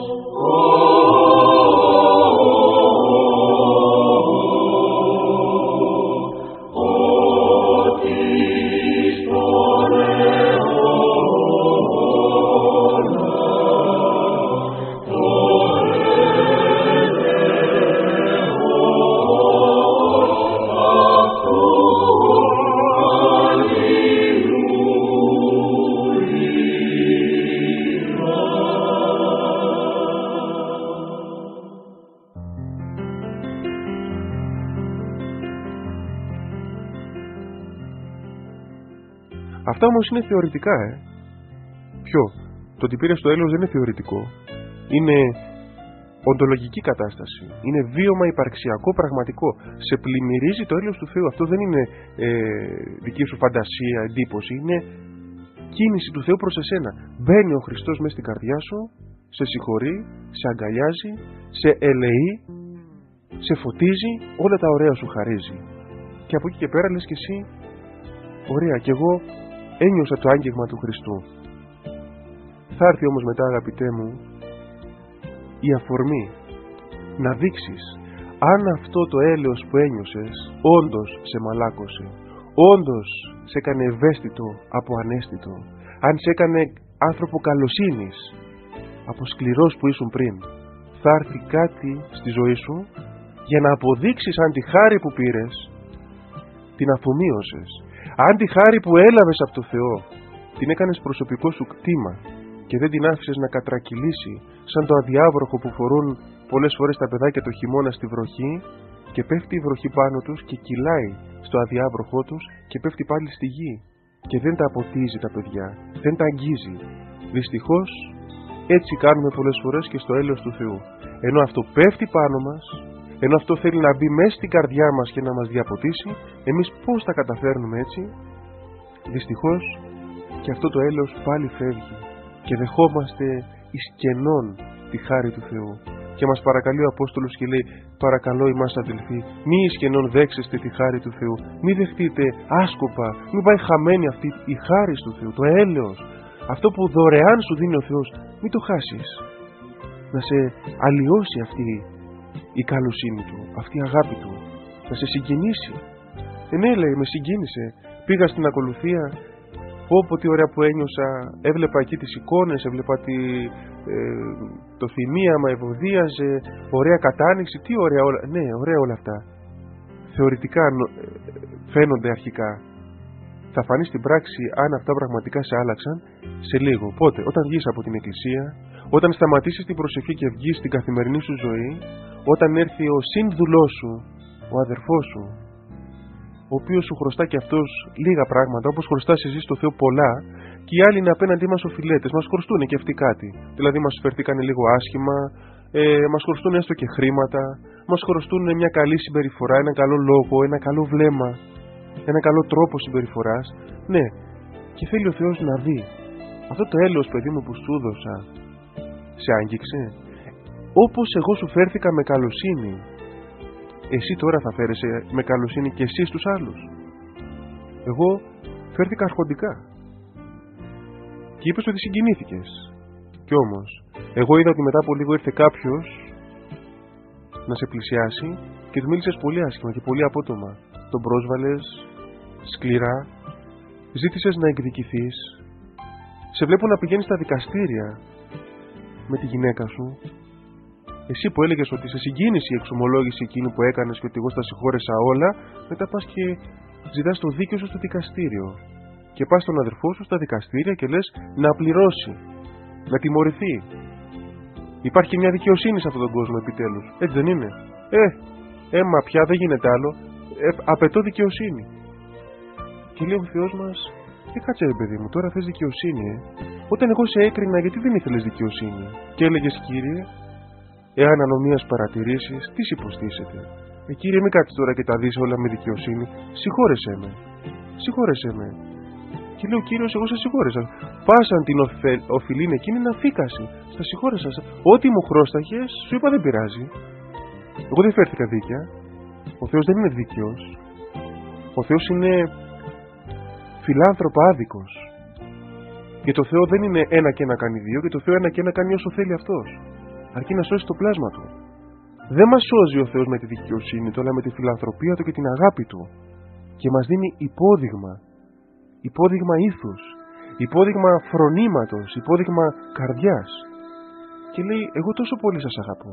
S1: Αυτά όμως είναι θεωρητικά, ε. Ποιο? Το ότι πήρε το έλεος δεν είναι θεωρητικό. Είναι οντολογική κατάσταση. Είναι βίωμα υπαρξιακό, πραγματικό. Σε πλημμυρίζει το έλεος του Θεού. Αυτό δεν είναι ε, δική σου φαντασία, εντύπωση. Είναι κίνηση του Θεού προς εσένα. Μπαίνει ο Χριστός μέσα στην καρδιά σου, σε συγχωρεί, σε αγκαλιάζει, σε ελεεί, σε φωτίζει, όλα τα ωραία σου χαρίζει. Και από εκεί και πέρα λες και εσύ, ωραία, κι εγώ ένιωσα το άγγιγμα του Χριστού. Θα έρθει όμως μετά, αγαπητέ μου, η αφορμή να δείξεις αν αυτό το έλεος που ένιωσες όντως σε μαλάκωσε, όντως σε έκανε ευαίσθητο από ανέστητο, αν σε έκανε άνθρωπο καλοσύνης από σκληρός που ήσουν πριν. Θα έρθει κάτι στη ζωή σου για να αποδείξεις αν τη χάρη που πήρες την αφομοίωσες, αν τη χάρη που έλαβες από το Θεό την έκανες προσωπικό σου κτήμα και δεν την άφησες να κατρακυλήσει σαν το αδιάβροχο που φορούν πολλές φορές τα παιδάκια το χειμώνα στη βροχή και πέφτει η βροχή πάνω τους και κυλάει στο αδιάβροχό τους και πέφτει πάλι στη γη και δεν τα αποτίζει τα παιδιά, δεν τα αγγίζει. Δυστυχώς έτσι κάνουμε πολλές φορές και στο έλεος του Θεού. Ενώ αυτό πέφτει πάνω μας, ενώ αυτό θέλει να μπει μέσα στην καρδιά μας και να μας διαποτίσει, εμείς πώς τα καταφέρνουμε έτσι? Δυστυχώς και αυτό το έλεος πάλι φεύγει και δεχόμαστε εις κενών τη χάρη του Θεού. Και μας παρακαλεί ο Απόστολος και λέει, παρακαλώ ημάς αδελφοί, μη εις κενών δέξεστε τη χάρη του Θεού, μη δεχτείτε άσκοπα, μη πάει χαμένη αυτή η χάρη του Θεού, το έλεος, αυτό που δωρεάν σου δίνει ο Θεός, μη το χάσεις. Να σε αλλοιώσει αυτή η καλοσύνη του, αυτή η αγάπη του, να σε συγκινήσει. Ε, ναι, λέει, με συγκίνησε. Πήγα στην ακολουθία, πω τι ωραία που ένιωσα, έβλεπα εκεί τις εικόνες, έβλεπα τη, ε, το θυμίαμα, ευωδίαζε, ωραία κατάνοιξη, τι ωραία όλα. Ναι, ωραία όλα αυτά. Θεωρητικά ε, φαίνονται αρχικά. Θα φανεί στην πράξη αν αυτά πραγματικά σε άλλαξαν σε λίγο. Πότε? Όταν βγεις από την εκκλησία, όταν σταματήσεις την προσευχή και βγεις στην καθημερινή σου ζωή, όταν έρθει ο σύνδουλός σου, ο αδερφός σου, ο οποίος σου χρωστά και αυτός λίγα πράγματα, όπως χρωστάς εσύ στο Θεό πολλά, και οι άλλοι είναι απέναντί μας οφειλέτες, μας χρωστούν και αυτοί κάτι. Δηλαδή μας φερθήκανε λίγο άσχημα, ε, μας χρωστούν έστω και χρήματα, μας χρωστούν μια καλή συμπεριφορά, ένα καλό λόγο, ένα καλό βλέμμα, ένα καλό τρόπο συμπεριφοράς. Ναι, και θέλει ο Θεός να δει. Αυτό το έλεος, παιδί μου, που σου δώσα, σε άγγιξε? Όπως εγώ σου φέρθηκα με καλοσύνη, εσύ τώρα θα φέρεσαι με καλοσύνη και εσύ στους άλλους? Εγώ φέρθηκα αρχοντικά. Και είπες ότι συγκινήθηκες. Κι όμως, εγώ είδα ότι μετά από λίγο ήρθε κάποιος να σε πλησιάσει και του μίλησες πολύ άσχημα και πολύ απότομα. Τον πρόσβαλες σκληρά, ζήτησες να εκδικηθείς. Σε βλέπω να πηγαίνεις στα δικαστήρια με τη γυναίκα σου. Εσύ που έλεγες ότι σε συγκίνησε η εξομολόγηση εκείνη που έκανες και ότι εγώ στα συγχώρεσα όλα, μετά πας και ζητάς το δίκαιο σου στο δικαστήριο. Και πας στον αδερφό σου στα δικαστήρια και λες να πληρώσει, να τιμωρηθεί. Υπάρχει μια δικαιοσύνη σε αυτόν τον κόσμο επιτέλους. Έτσι δεν είναι? Ε, έμα πια δεν γίνεται άλλο. Ε, απαιτώ δικαιοσύνη. Και λέει ο Θεός μας, ε, κάτσε ρε παιδί μου, τώρα θες δικαιοσύνη, ε. Όταν εγώ σε έκρινα, γιατί δεν ήθελες δικαιοσύνη? Και έλεγες, Κύριε, Εάν ανομίας παρατηρήσεις, τι υποστήσετε? Ε, Κύριε, μην κάτσεις τώρα και τα δεις όλα με δικαιοσύνη. Συγχώρεσέ με. Συγχώρεσέ με. Και λέει ο Κύριος, εγώ σε συγχώρεσα. Πάσαν την οφε... οφειλήν εκείνη να φύκασει. Στα συγχώρεσα. Ό,τι μου χρώσταχες, σου είπα δεν πειράζει. Εγώ δεν φέρθηκα δίκαια. Ο Θεός δεν είναι δίκαιος. Ο Θεός είναι φιλάνθρωπα άδικος. Και το Θεό δεν είναι ένα και ένα κάνει δύο, και το Θεό ένα και ένα κάνει όσο θέλει αυτός. Αρκεί να σώσει το πλάσμα του. Δεν μας σώζει ο Θεός με τη δικαιοσύνη του, αλλά με τη φιλανθρωπία του και την αγάπη του. Και μας δίνει υπόδειγμα. Υπόδειγμα ήθους. Υπόδειγμα φρονήματος. Υπόδειγμα καρδιάς. Και λέει, εγώ τόσο πολύ σας αγαπώ.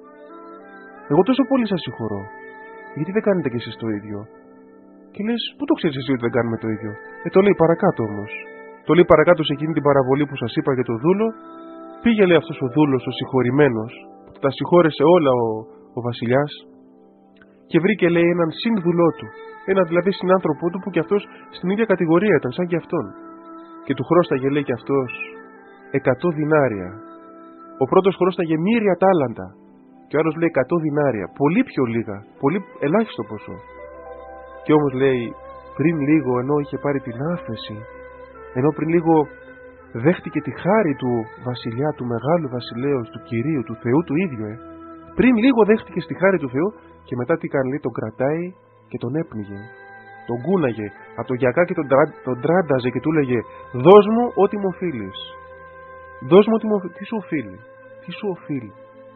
S1: Εγώ τόσο πολύ σας συγχωρώ. Γιατί δεν κάνετε κι εσείς το ίδιο? Και λες, πού το ξέρεις εσύ ότι δεν κάνουμε το ίδιο? Ε, το λέει παρακάτω όμως. Το λέει παρακάτω σε εκείνη την παραβολή που σας είπα για το δούλο. Πήγε, λέει, αυτός ο δούλος, ο συγχωρημένος, που τα συγχώρεσε όλα ο, ο βασιλιάς, και βρήκε, λέει, έναν συνδουλό του. Ένα δηλαδή συνάνθρωπό του που κι αυτός στην ίδια κατηγορία ήταν, σαν και αυτόν. Και του χρώσταγε, λέει, κι αυτός εκατό δεινάρια. Ο πρώτος χρώσταγε μοίρια τάλαντα. Και ο άλλος λέει εκατό δεινάρια. Πολύ πιο λίγα. Πολύ ελάχιστο ποσό. Και όμως λέει, πριν λίγο, ενώ είχε πάρει την άφεση, ενώ πριν λίγο δέχτηκε τη χάρη του βασιλιά, του μεγάλου βασιλέως, του Κυρίου, του Θεού του ίδιου, ε. πριν λίγο δέχτηκε στη χάρη του Θεού, και μετά τι κάνει, λέει, τον κρατάει και τον έπνιγε. Τον κούναγε από το γιακά και τον, τρα... τον τράνταζε και του λέγε, δώσ' μου ό,τι μου οφείλεις. Δώσ' μου ό,τι μου οφείλει. Τι σου οφείλει? Τι σου οφείλει?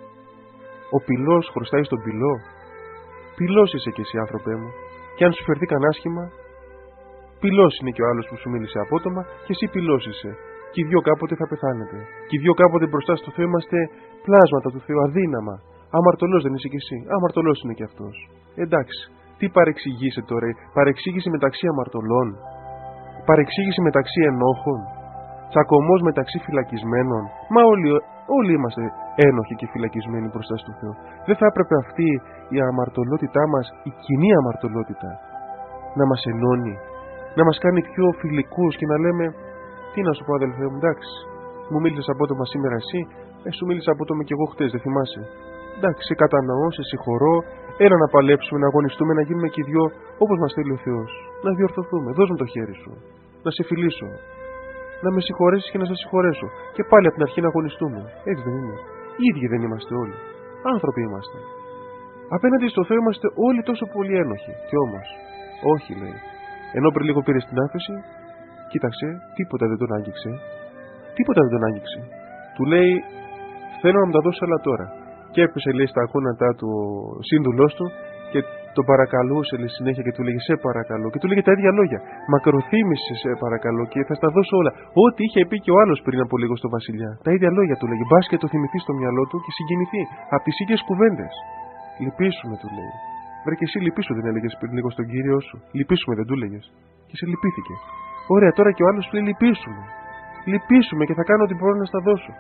S1: Ο πυλός χρωστάει στον πυλό. Πυλός είσαι κι εσύ, άνθρωπέ μου. Και αν σου φερθήκαν άσχημα, πυλός είναι και ο άλλος που σου μίλησε απότομα, και εσύ πυλός είσαι. Και οι δυο κάποτε θα πεθάνετε. Και οι δυο κάποτε μπροστά στο Θεό είμαστε πλάσματα του Θεού, αδύναμα. Αμαρτωλός δεν είσαι κι εσύ? Αμαρτωλός είναι κι αυτός. Εντάξει, τι παρεξηγήσε τώρα? Παρεξήγηση μεταξύ αμαρτωλών? Παρεξήγηση μεταξύ ενόχων? Τσακωμός μεταξύ φυλακισμένων? Μα όλοι, όλοι είμαστε ένοχοι και φυλακισμένοι μπροστά στο Θεό. Δεν θα έπρεπε αυτή η αμαρτωλότητά μας, η κοινή αμαρτωλότητα, να μας ενώνει, να μας κάνει πιο φιλικούς και να λέμε, τι να σου πω, αδελφέ μου, εντάξει, μου μίλησες απότομα σήμερα εσύ, ε, σου μίλησα απότομα και εγώ χτες, δεν θυμάσαι? Εντάξει, σε κατανοώ, σε συγχωρώ, έλα να παλέψουμε, να αγωνιστούμε, να γίνουμε και οι δυο όπως μας θέλει ο Θεός. Να διορθωθούμε, δώσ' μου το χέρι σου, να σε φιλήσω, να με συγχωρέσεις και να σε συγχωρέσω. Και πάλι από την αρχή να αγωνιστούμε. Έτσι δεν είναι? Οι ίδιοι δεν είμαστε όλοι? Άνθρωποι είμαστε. Απέναντι στο Θεό είμαστε όλοι τόσο πολύ ένοχοι. Και όμως, όχι, λέει. Ενώ πριν λίγο πήρε την άφεση, κοίταξε, τίποτα δεν τον άγγιξε. Τίποτα δεν τον άγγιξε. Του λέει, θέλω να μου τα δώσει όλα τώρα. Και έπεσε, λέει, στα ακούνατά του ο σύνδουλός του και τον παρακαλούσε, λέει, συνέχεια, και του λέγε, σε παρακαλώ. Και του λέγε τα ίδια λόγια. Μακροθύμησε, σε παρακαλώ, και θα στα δώσω όλα. Ό,τι είχε πει και ο άλλος πριν από λίγο στο βασιλιά. Τα ίδια λόγια του λέγε. Μπας και το θυμηθεί στο μυαλό του και συγκινηθεί από τις ίδιες κουβέντες. Λυπήσουμε, του λέει. Βρε, και εσύ λυπήσου, δεν έλεγες πριν λίγο στον Κύριο σου? Λυπήσουμε, δεν του έλεγες? Και σε λυπήθηκε. Ωραία, τώρα και ο άλλος λέει, λυπήσουμε. Λυπήσουμε και θα κάνω ό,τι μπορώ να στα δώσω.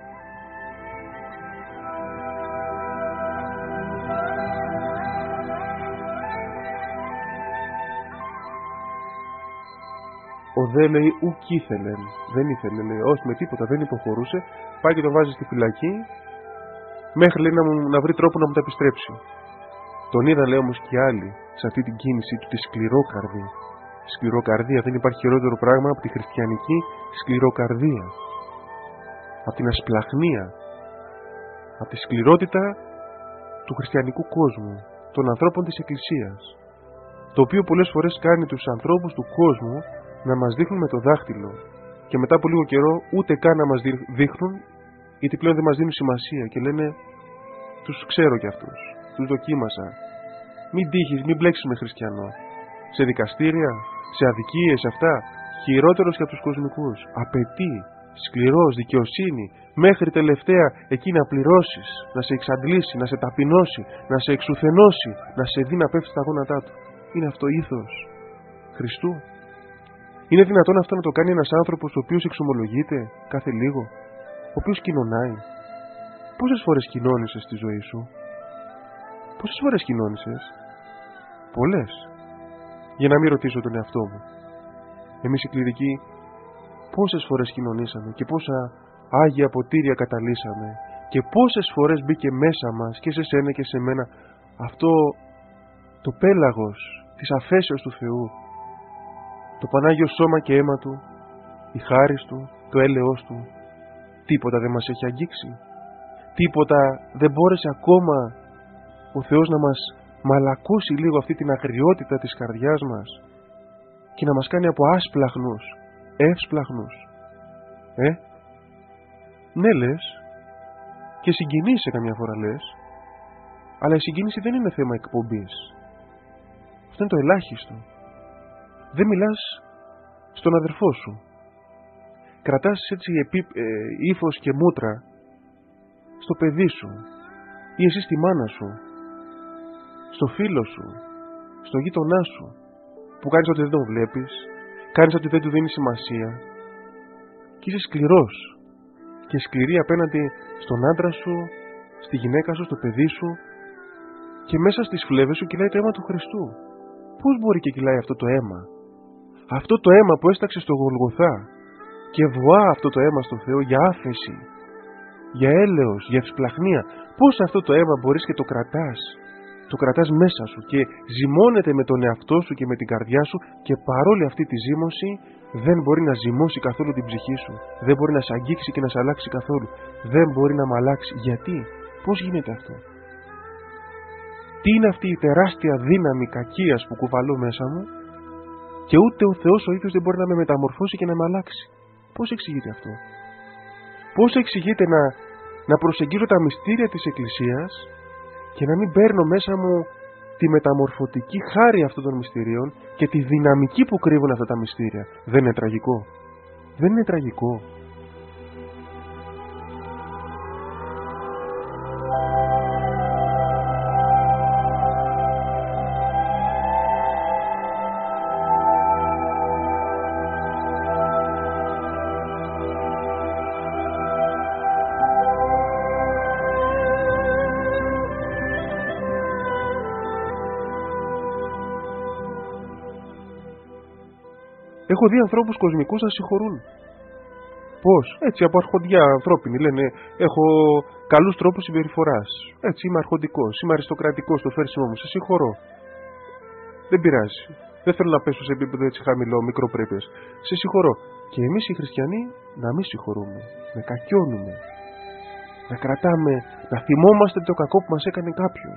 S1: Ο δε, λέει, ουκ ήθελε. Δεν ήθελε, λέει, όχι με τίποτα, δεν υποχωρούσε. Πάει και το βάζει στη φυλακή, μέχρι, λέει, να, μου, να βρει τρόπο να μου τα επιστρέψει. Τον είδα, λέει, όμως και άλλοι σε αυτή την κίνηση του, τη σκληρόκαρδη. Σκληροκαρδία, δεν υπάρχει χειρότερο πράγμα από τη χριστιανική σκληροκαρδία. Από την ασπλαχνία. Από τη σκληρότητα του χριστιανικού κόσμου, των ανθρώπων της Εκκλησίας. Το οποίο πολλές φορές κάνει τους ανθρώπους του κόσμου να μας δείχνουν με το δάχτυλο, και μετά από λίγο καιρό ούτε καν να μας δείχνουν, γιατί πλέον δεν μας δίνουν σημασία και λένε, τους ξέρω κι αυτούς, τους δοκίμασα. Μην τύχεις, μην μπλέξεις με χριστιανό. Σε δικαστήρια, σε αδικίες, αυτά, χειρότερος και από τους κοσμικούς. Απαιτεί σκληρός, δικαιοσύνη, μέχρι τελευταία εκεί να πληρώσεις, να σε εξαντλήσει, να σε ταπεινώσει, να σε εξουθενώσει, να σε δει να πέφτει στα γόνατά του. Είναι αυτό ήθος Χριστού? Είναι δυνατόν αυτό να το κάνει ένας άνθρωπος ο οποίος εξομολογείται κάθε λίγο, ο οποίος κοινωνάει? Πόσες φορές κοινώνησες στη ζωή σου? Πόσες φορές κοινώνησες? Πολλές. Για να μην ρωτήσω τον εαυτό μου. Εμείς οι κληρικοί πόσες φορές κοινωνήσαμε και πόσα άγια ποτήρια καταλύσαμε και πόσες φορές μπήκε μέσα μας και σε σένα και σε μένα αυτό το πέλαγος της αφέσεως του Θεού, το Πανάγιο Σώμα και αίμα Του, η χάρις Του, το έλεος Του. Τίποτα δεν μας έχει αγγίξει, τίποτα δεν μπόρεσε ακόμα ο Θεός να μας μαλακώσει λίγο αυτή την αγριότητα της καρδιάς μας και να μας κάνει από άσπλαχνους, εύσπλαχνους. Ε, ναι λες, και συγκινείσαι καμιά φορά λες, αλλά η συγκίνηση δεν είναι θέμα εκπομπής. Αυτό είναι το ελάχιστο. Δεν μιλάς στον αδερφό σου. Κρατάς έτσι επί, ε, ύφος και μούτρα στο παιδί σου ή εσύ στη μάνα σου, στο φίλο σου, στο γείτονά σου, που κάνεις ότι δεν τον βλέπεις, κάνεις ότι δεν του δίνει σημασία και είσαι σκληρός και σκληρή απέναντι στον άντρα σου, στη γυναίκα σου, στο παιδί σου, και μέσα στις φλέβες σου κυλάει το αίμα του Χριστού. Πώς μπορεί και κυλάει αυτό το αίμα? Αυτό το αίμα που έσταξε στο Γολγοθά και βοά αυτό το αίμα στο Θεό για άφεση, για έλεος, για ευσπλαχνία. Πώς αυτό το αίμα μπορείς και το κρατάς? Το κρατάς μέσα σου και ζυμώνεται με τον εαυτό σου και με την καρδιά σου, και παρόλη αυτή τη ζύμωση δεν μπορεί να ζυμώσει καθόλου την ψυχή σου. Δεν μπορεί να σε αγγίξει και να σε αλλάξει καθόλου. Δεν μπορεί να με αλλάξει. Γιατί? Πώς γίνεται αυτό? Τι είναι αυτή η τεράστια δύναμη κακίας που κουβαλώ μέσα μου και ούτε ο Θεός ο ίδιος δεν μπορεί να με μεταμορφώσει και να με αλλάξει? Πώς εξηγείται αυτό? Πώς εξηγείται να, να προσεγγίζω τα μυστήρια της Εκκλησίας και να μην παίρνω μέσα μου τη μεταμορφωτική χάρη αυτών των μυστηρίων και τη δυναμική που κρύβουν αυτά τα μυστήρια? Δεν είναι τραγικό? Δεν είναι τραγικό? Έχω δει ανθρώπους κοσμικούς να συγχωρούν. Πώς? Έτσι, από αρχοντιά ανθρώπινη. Λένε, έχω καλούς τρόπους συμπεριφοράς. Έτσι, είμαι αρχοντικός, είμαι αριστοκρατικός στο φέρσιμο μου. Σε συγχωρώ. Δεν πειράζει. Δεν θέλω να πέσω σε επίπεδο έτσι χαμηλό, μικροπρέπειας. Σε συγχωρώ. Και εμείς οι χριστιανοί να μην συγχωρούμε. Να κακιώνουμε. Να κρατάμε, να θυμόμαστε το κακό που μας έκανε κάποιος.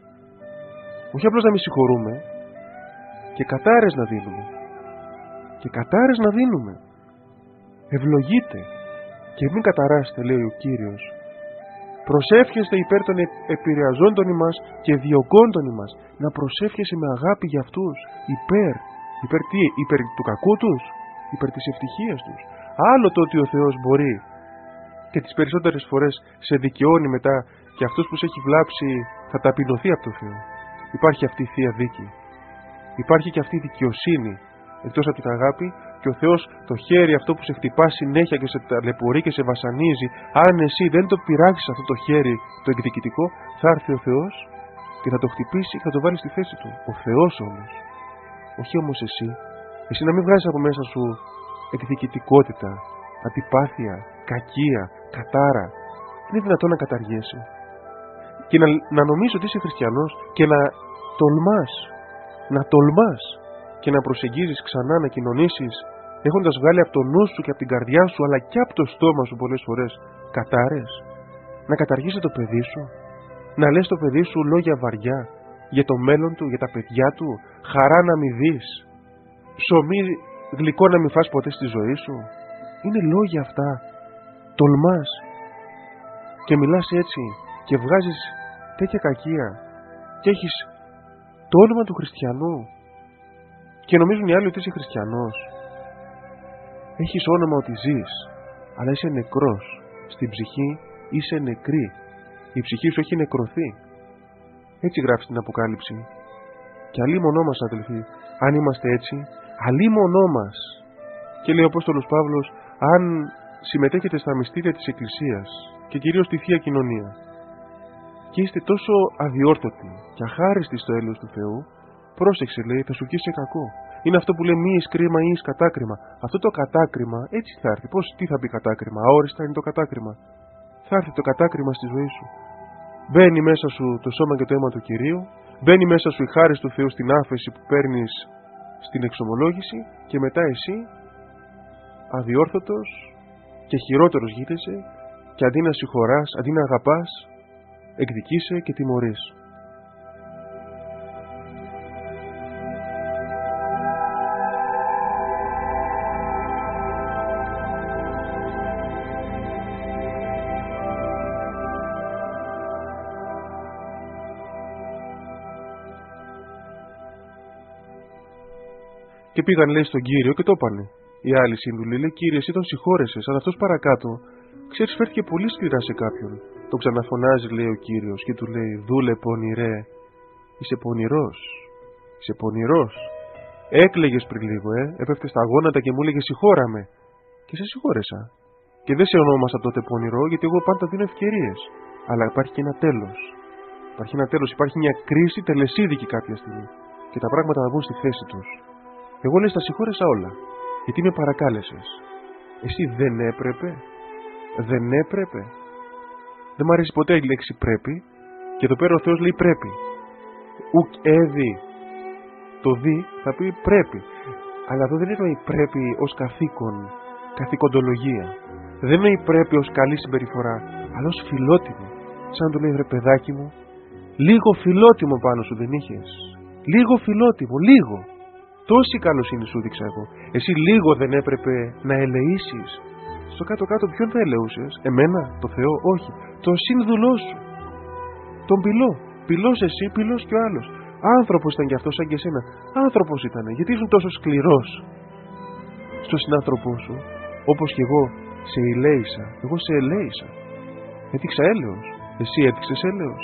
S1: Όχι απλώς να μην συγχωρούμε, και κατάρες να δίνουμε. Και κατάρες να δίνουμε. Ευλογείτε και μην καταράστε, λέει ο Κύριος. Προσεύχεστε υπέρ των επηρεαζόντων ημάς και διωκόντων ημάς. Να προσεύχεσαι με αγάπη για αυτούς. Υπέρ. Υπέρ τι? Υπέρ του κακού τους? Υπέρ της ευτυχίας τους? Άλλο το ότι ο Θεός μπορεί και τις περισσότερες φορές σε δικαιώνει μετά και αυτός που σε έχει βλάψει θα ταπεινωθεί από το Θεό. Υπάρχει αυτή η Θεία Δίκη. Υπάρχει και αυτή η δικαιοσύνη εκτός από την αγάπη, και ο Θεός το χέρι αυτό που σε χτυπά συνέχεια και σε ταλαιπωρεί και σε βασανίζει, αν εσύ δεν το πειράξεις αυτό το χέρι το εκδικητικό, θα έρθει ο Θεός και θα το χτυπήσει και θα το βάλει στη θέση του. Ο Θεός όμως, όχι όμως εσύ. Εσύ να μην βγάζεις από μέσα σου εκδικητικότητα, αντιπάθεια, κακία, κατάρα. Είναι δυνατόν να καταργέσαι και να, να νομίζεις ότι είσαι χριστιανός και να τολμάς, να τολμάς και να προσεγγίζεις ξανά, να κοινωνήσεις, έχοντας βγάλει από το νου σου και από την καρδιά σου, αλλά και από το στόμα σου πολλές φορές κατάρες? Να καταργήσεις το παιδί σου, να λες το παιδί σου λόγια βαριά για το μέλλον του, για τα παιδιά του, χαρά να μην δεις, ψωμί γλυκό να μην φας ποτέ στη ζωή σου? Είναι λόγια αυτά? Τολμάς και μιλάς έτσι και βγάζεις τέτοια κακία και έχεις το όνομα του χριστιανού και νομίζουν οι άλλοι ότι είσαι χριστιανός? Έχεις όνομα ότι ζεις, αλλά είσαι νεκρός. Στην ψυχή είσαι νεκρή. Η ψυχή σου έχει νεκρωθεί. Έτσι γράφει στην Αποκάλυψη. Και αλίμονό μας, αδελφοί, αν είμαστε έτσι, αλίμονό μας. Και λέει ο Απόστολος Παύλος, αν συμμετέχετε στα μυστήρια της Εκκλησίας και κυρίως στη Θεία Κοινωνία και είστε τόσο αδιόρθωτοι και αχάριστοι στο έλεος του Θεού, πρόσεξε, λέει, θα σου κύσει κακό. Είναι αυτό που λέει μη εις κρίμα ή εις κατάκριμα. Αυτό το κατάκριμα έτσι θα έρθει. Πώς, τι θα πει κατάκριμα? Αόριστα είναι το κατάκριμα. θα έρθει το κατάκριμα στη ζωή σου. Μπαίνει μέσα σου το σώμα και το αίμα του Κυρίου, μπαίνει μέσα σου η χάρη του Θεού στην άφεση που παίρνεις στην εξομολόγηση και μετά εσύ αδιόρθωτος και χειρότερος γίνεσαι και αντί να συγχωράς, αντί να αγαπάς, εκδικείσαι και τιμωρείς. Και πήγαν, λέει, στον Κύριο και το είπανε. Οι άλλοι σύμβουλοι, λέει, Κύριε, εσύ τον συγχώρεσες, αλλά αυτός παρακάτω, ξέρεις, φέρθηκε πολύ σκληρά σε κάποιον. Τον ξαναφωνάζει, λέει, ο Κύριος και του λέει, δούλε πονηρέ, είσαι πονηρός, είσαι πονηρός. Έκλαιγες πριν λίγο, ε, έπεφτες στα γόνατα και μου έλεγες συγχώραμε. Και σε συγχώρεσα. Και δεν σε ονόμασα τότε πονηρό, γιατί εγώ πάντα δίνω ευκαιρίες. Αλλά υπάρχει και ένα τέλος. Υπάρχει ένα τέλος, υπάρχει μια κρίση τελεσίδικη κάποια στιγμή. Και τα πράγματα θα βγουν στη θέση τους. Εγώ, λέει, στα συγχώρεσα όλα, γιατί με παρακάλεσες. Εσύ δεν έπρεπε, δεν έπρεπε. Δεν μ' αρέσει ποτέ η λέξη πρέπει, και εδώ πέρα ο Θεός λέει πρέπει. Ουκ έδι, το δι θα πει πρέπει. Αλλά εδώ δεν εννοεί πρέπει ως καθήκον, καθηκοντολογία. Δεν εννοεί πρέπει ως καλή συμπεριφορά, αλλά ως φιλότιμο. Σαν να του λέει, ρε παιδάκι μου, λίγο φιλότιμο πάνω σου δεν είχες? Λίγο φιλότιμο, λίγο. Τόση καλοσύνη σου δείξα εγώ. Εσύ λίγο δεν έπρεπε να ελεήσεις? Στο κάτω-κάτω ποιον θα ελεούσες? Εμένα, το Θεό? Όχι. Τον σύνδουλό σου. Τον πυλό. Πυλός εσύ, πυλός και ο άλλος. Άνθρωπος ήταν κι αυτός σαν και εσένα. Άνθρωπος ήτανε. Γιατί ήσουν τόσο σκληρός στο συνάνθρωπό σου? Όπως και εγώ σε ελέησα. Εγώ σε ελέησα. Έδειξα έλεος. Εσύ έδειξες έλεος?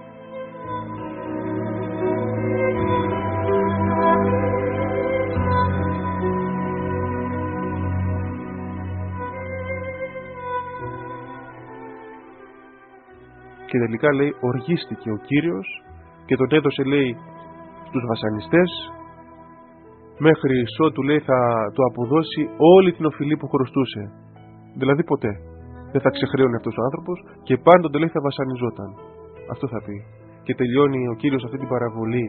S1: Και τελικά, λέει, οργίστηκε ο Κύριος και τον έδωσε, λέει, στους βασανιστές, μέχρι ότου, λέει, θα του αποδώσει όλη την οφειλή που χρωστούσε. Δηλαδή ποτέ δεν θα ξεχρέωνε αυτός ο άνθρωπος και πάντοτε, λέει, θα βασανιζόταν. Αυτό θα πει. Και τελειώνει ο Κύριος αυτή την παραβολή.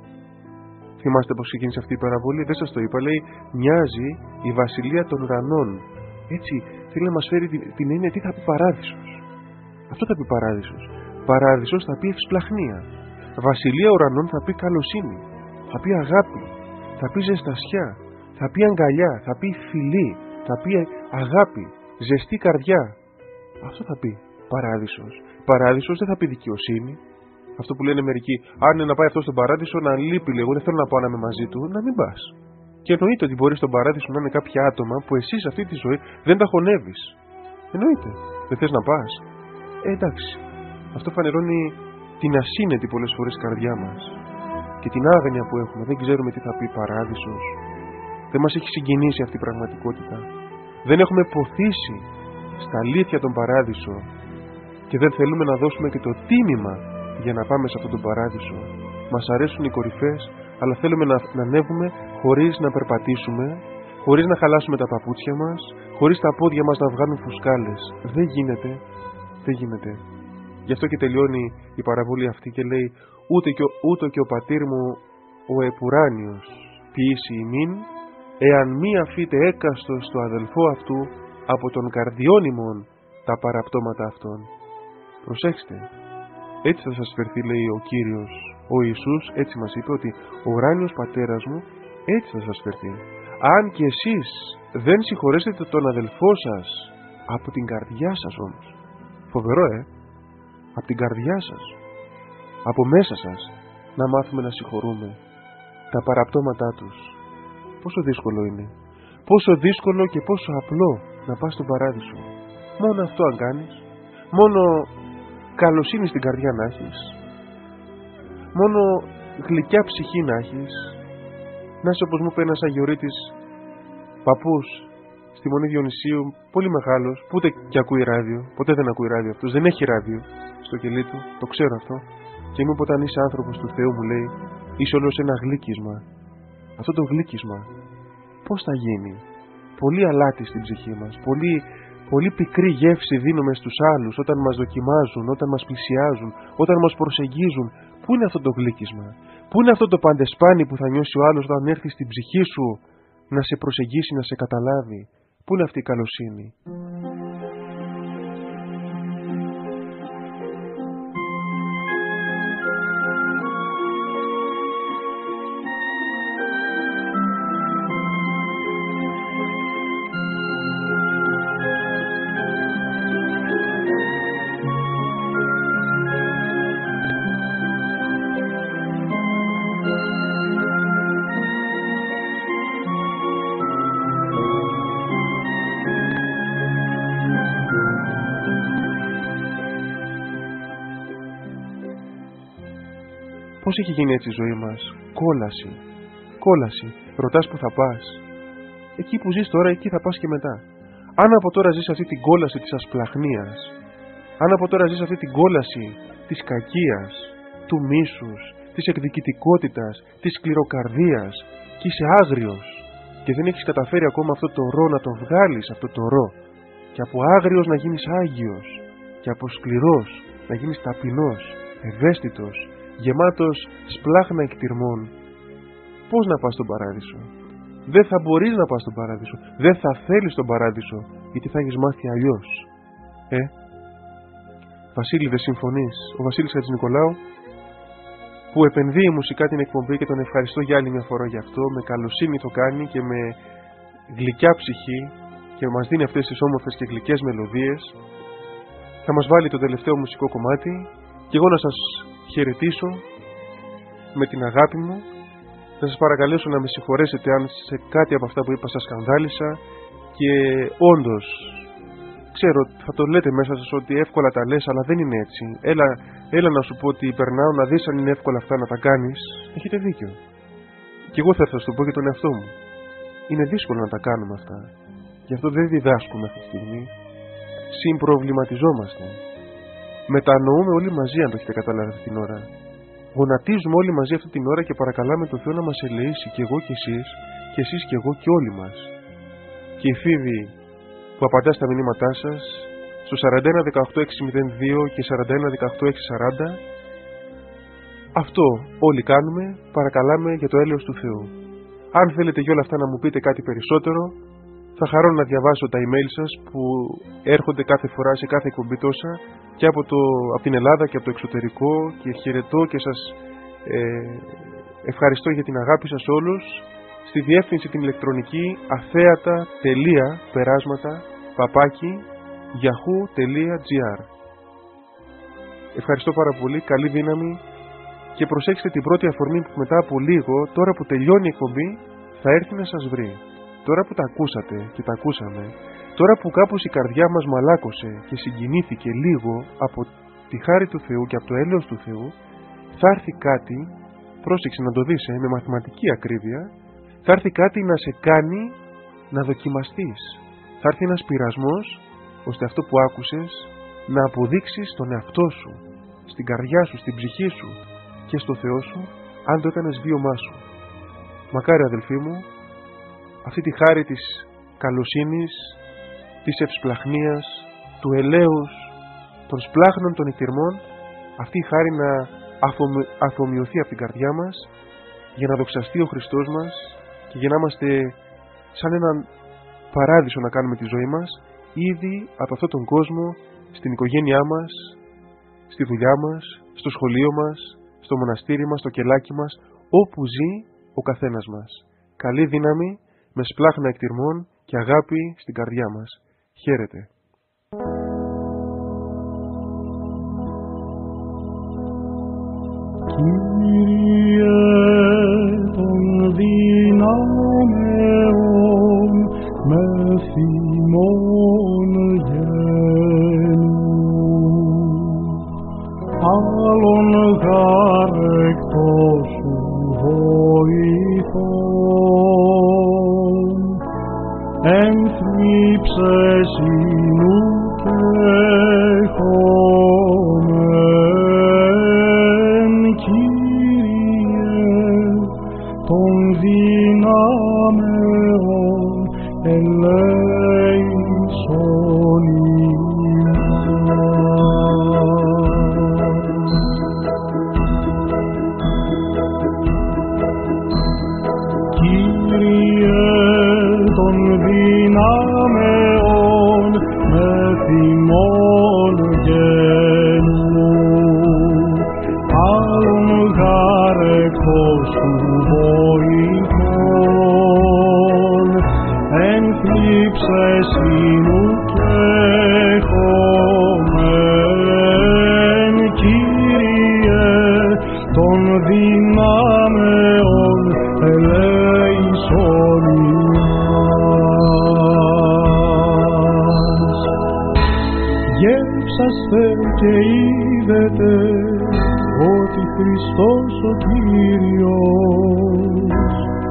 S1: Θυμάστε πως ξεκίνησε αυτή η παραβολή? Δεν σας το είπα? Λέει, μοιάζει η βασιλεία των ουρανών. Έτσι θέλει να μας φέρει την, την έννοια τι θα πει παράδεισος. Αυτό θα πει παράδεισος. Παράδεισος θα πει ευσπλαχνία. Βασιλεία ουρανών θα πει καλοσύνη. Θα πει αγάπη. Θα πει ζεστασιά. Θα πει αγκαλιά. Θα πει φιλή. Θα πει αγάπη. Ζεστή καρδιά. Αυτό θα πει παράδεισος. Παράδεισος δεν θα πει δικαιοσύνη. Αυτό που λένε μερικοί, αν είναι να πάει αυτό στον παράδεισο να λείπει λίγο, δεν θέλω να πάω να είμαι μαζί του, να μην πας. Και εννοείται ότι μπορεί στον παράδεισο να είναι κάποια άτομα που εσύ σε αυτή τη ζωή δεν τα χωνεύεις. Εννοείται. Δεν θες να πας? Ε, εντάξει. Αυτό φανερώνει την ασύνετη πολλές φορές καρδιά μας και την άγνοια που έχουμε. Δεν ξέρουμε τι θα πει παράδεισος. Δεν μας έχει συγκινήσει αυτή η πραγματικότητα. Δεν έχουμε ποθήσει στα αλήθεια τον παράδεισο και δεν θέλουμε να δώσουμε και το τίμημα για να πάμε σε αυτόν τον παράδεισο. Μας αρέσουν οι κορυφές, αλλά θέλουμε να, να ανέβουμε χωρίς να περπατήσουμε, χωρίς να χαλάσουμε τα παπούτσια μας, χωρίς τα πόδια μας να βγάλουν φουσκάλες. Δεν γίνεται. Δεν γίνεται. Γι' αυτό και τελειώνει η παραβολή αυτή και λέει, ούτε και, ούτε και ο πατήρ μου ο επουράνιος ποιήσει ημίν, εάν μη αφείτε έκαστο στο αδελφό αυτού από τον καρδιών ημών τα παραπτώματα αυτών. Προσέξτε, έτσι θα σας φερθεί, λέει ο Κύριος, ο Ιησούς, έτσι μας είπε ότι ο ουράνιος πατέρας μου έτσι θα σας φερθεί. Αν και εσείς δεν συγχωρέσετε τον αδελφό σας από την καρδιά σας όμως. Φοβερό, ε! Από την καρδιά σας, από μέσα σας, να μάθουμε να συγχωρούμε τα παραπτώματά τους. Πόσο δύσκολο είναι. Πόσο δύσκολο και πόσο απλό να πας στον παράδεισο. Μόνο αυτό αν κάνεις. Μόνο καλοσύνη στην καρδιά να έχεις. Μόνο γλυκιά ψυχή να έχεις. Να είσαι, όπως μου είπε ένας αγιορείτης παππούς στη Μονή Διονυσίου, πολύ μεγάλος, που ούτε και ακούει ράδιο. Ποτέ δεν ακούει ράδιο αυτός. Δεν έχει ράδιο στο κελί του. Το ξέρω αυτό. Και μου είπε, όταν είσαι άνθρωπος του Θεού, μου λέει, είσαι όλος ένα γλύκισμα. Αυτό το γλύκισμα πώς θα γίνει? Πολύ αλάτι στην ψυχή μας. Πολύ, Πολύ πικρή γεύση δίνουμε στους άλλους όταν μας δοκιμάζουν, όταν μας πλησιάζουν, όταν μας προσεγγίζουν. Πού είναι αυτό το γλύκισμα? Πού είναι αυτό το παντεσπάνι που θα νιώσει ο άλλος όταν έρθει στην ψυχή σου να σε προσεγγίσει, να σε καταλάβει? Πού είναι αυτή η καλοσύνη? Πώς έχει γίνει έτσι η ζωή μας? Κόλαση. Κόλαση. Ρωτάς που θα πας. Εκεί που ζεις τώρα, εκεί θα πας και μετά. Αν από τώρα ζεις αυτή την κόλαση της ασπλαχνίας, αν από τώρα ζεις αυτή την κόλαση της κακίας, του μίσους, της εκδικητικότητας, της σκληροκαρδίας και είσαι άγριος και δεν έχεις καταφέρει ακόμα αυτό το ρο να το βγάλεις, αυτό το ρο, και από άγριος να γίνεις άγιος και από σκληρός να γίνεις ταπεινός, ευαίσθητος, γεμάτος σπλάχνα εκτιρμών, πώς να πας στον παράδεισο? Δεν θα μπορείς να πας στον παράδεισο. Δεν θα θέλεις τον παράδεισο, γιατί θα έχεις μάθει αλλιώς. Ε, Βασίλη, δεν συμφωνείς? Ο Βασίλης Χατζηνικολάου, που επενδύει μουσικά την εκπομπή και τον ευχαριστώ για άλλη μια φορά γι' αυτό, με καλοσύνη το κάνει και με γλυκιά ψυχή και μας δίνει αυτές τις όμορφες και γλυκές μελωδίες. Θα μας βάλει το τελευταίο μουσικό κομμάτι και εγώ να σας χαιρετήσω με την αγάπη μου. Θα σας παρακαλέσω να με συγχωρέσετε αν σε κάτι από αυτά που είπα σας σκανδάλισα, και όντως ξέρω θα το λέτε μέσα σας ότι εύκολα τα λες, αλλά δεν είναι έτσι. Έλα, έλα να σου πω ότι περνάω να δεις αν είναι εύκολα αυτά να τα κάνεις. Έχετε δίκιο. Και εγώ θα έρθω να σου το πω για τον εαυτό μου. Είναι δύσκολο να τα κάνουμε αυτά. Γι' αυτό δεν διδάσκουμε αυτή τη στιγμή. Συμπροβληματιζόμαστε. Μετανοούμε όλοι μαζί, αν το έχετε καταλάβει αυτή την ώρα. Γονατίζουμε όλοι μαζί αυτή την ώρα και παρακαλάμε τον Θεό να μας ελεήσει, και εγώ και εσείς, και εσείς και εγώ και όλοι μας. Και η Φίβη που απαντά στα μηνύματά σας στο σαράντα ένα δεκαοκτώ εξακόσια δύο και σαράντα ένα δεκαοκτώ εξακόσια σαράντα. Αυτό όλοι κάνουμε, παρακαλάμε για το έλεος του Θεού. Αν θέλετε για όλα αυτά να μου πείτε κάτι περισσότερο, θα χαρώ να διαβάσω τα email σας που έρχονται κάθε φορά σε κάθε εκπομπή τόσα, και από, το, από την Ελλάδα και από το εξωτερικό, και χαιρετώ και σας ε, ευχαριστώ για την αγάπη σας όλους στη διεύθυνση την ηλεκτρονική αθέατα.περάσματα παπάκι yahoo τελεία gr. Ευχαριστώ πάρα πολύ, καλή δύναμη, και προσέξτε την πρώτη αφορμή που μετά από λίγο, τώρα που τελειώνει η εκπομπή, θα έρθει να σας βρει. Τώρα που τα ακούσατε και τα ακούσαμε, τώρα που κάπως η καρδιά μας μαλάκωσε και συγκινήθηκε λίγο από τη χάρη του Θεού και από το έλεος του Θεού, θα έρθει κάτι, πρόσεξε να το δεις ε, με μαθηματική ακρίβεια, θα έρθει κάτι να σε κάνει να δοκιμαστείς. Θα έρθει ένας πειρασμός, ώστε αυτό που άκουσες να αποδείξεις τον εαυτό σου, στην καρδιά σου, στην ψυχή σου και στο Θεό σου, αν το έκανες βίωμά σου. Μακάρι αδελφοί μου, αυτή τη χάρη της καλοσύνης, της ευσπλαχνίας, του ελέους, των σπλάχνων των εκτιρμών, αυτή η χάρη να αφομοιωθεί από την καρδιά μας, για να δοξαστεί ο Χριστός μας και για να είμαστε σαν έναν παράδεισο να κάνουμε τη ζωή μας, ήδη από αυτόν τον κόσμο, στην οικογένειά μας, στη δουλειά μας, στο σχολείο μας, στο μοναστήρι μας, στο κελάκι μας, όπου ζει ο καθένας μας. Καλή δύναμη, με σπλάχνα εκτιρμών και αγάπη στην καρδιά μας. Χαίρετε.
S2: Κύριε των δυνάμεων, με θυμών γένου, άλλον γάρ εκτός σου βοηθών, ενθλίψες ίνου και χωμέν, Κύριε των δυνάμεων, ελέησον εκτός σου βοηθών, εν θλίψες ίνου τρέχομεν, Κύριε των δυνάμεων ελέησον ημάς. Γεύσαστε και είδετε ότι Χριστός ο Κύριος,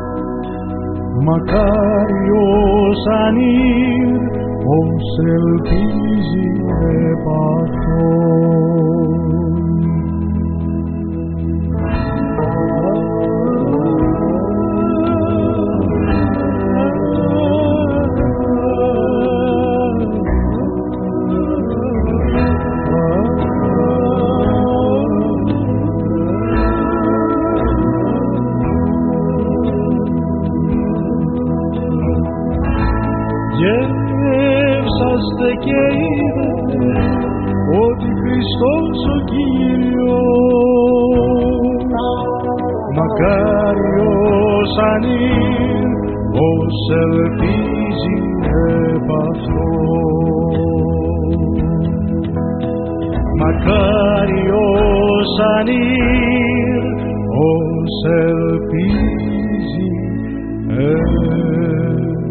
S2: μακάριος ανήρ ως ελπίζει επ' αυτόν. Γεύσαστε και είδατε ότι Χριστός ο Κύριος, μακάριος ανήρ ως ελπίζει επ' αυτόν. Μακάριος ανήρ ως ελπίζει επ'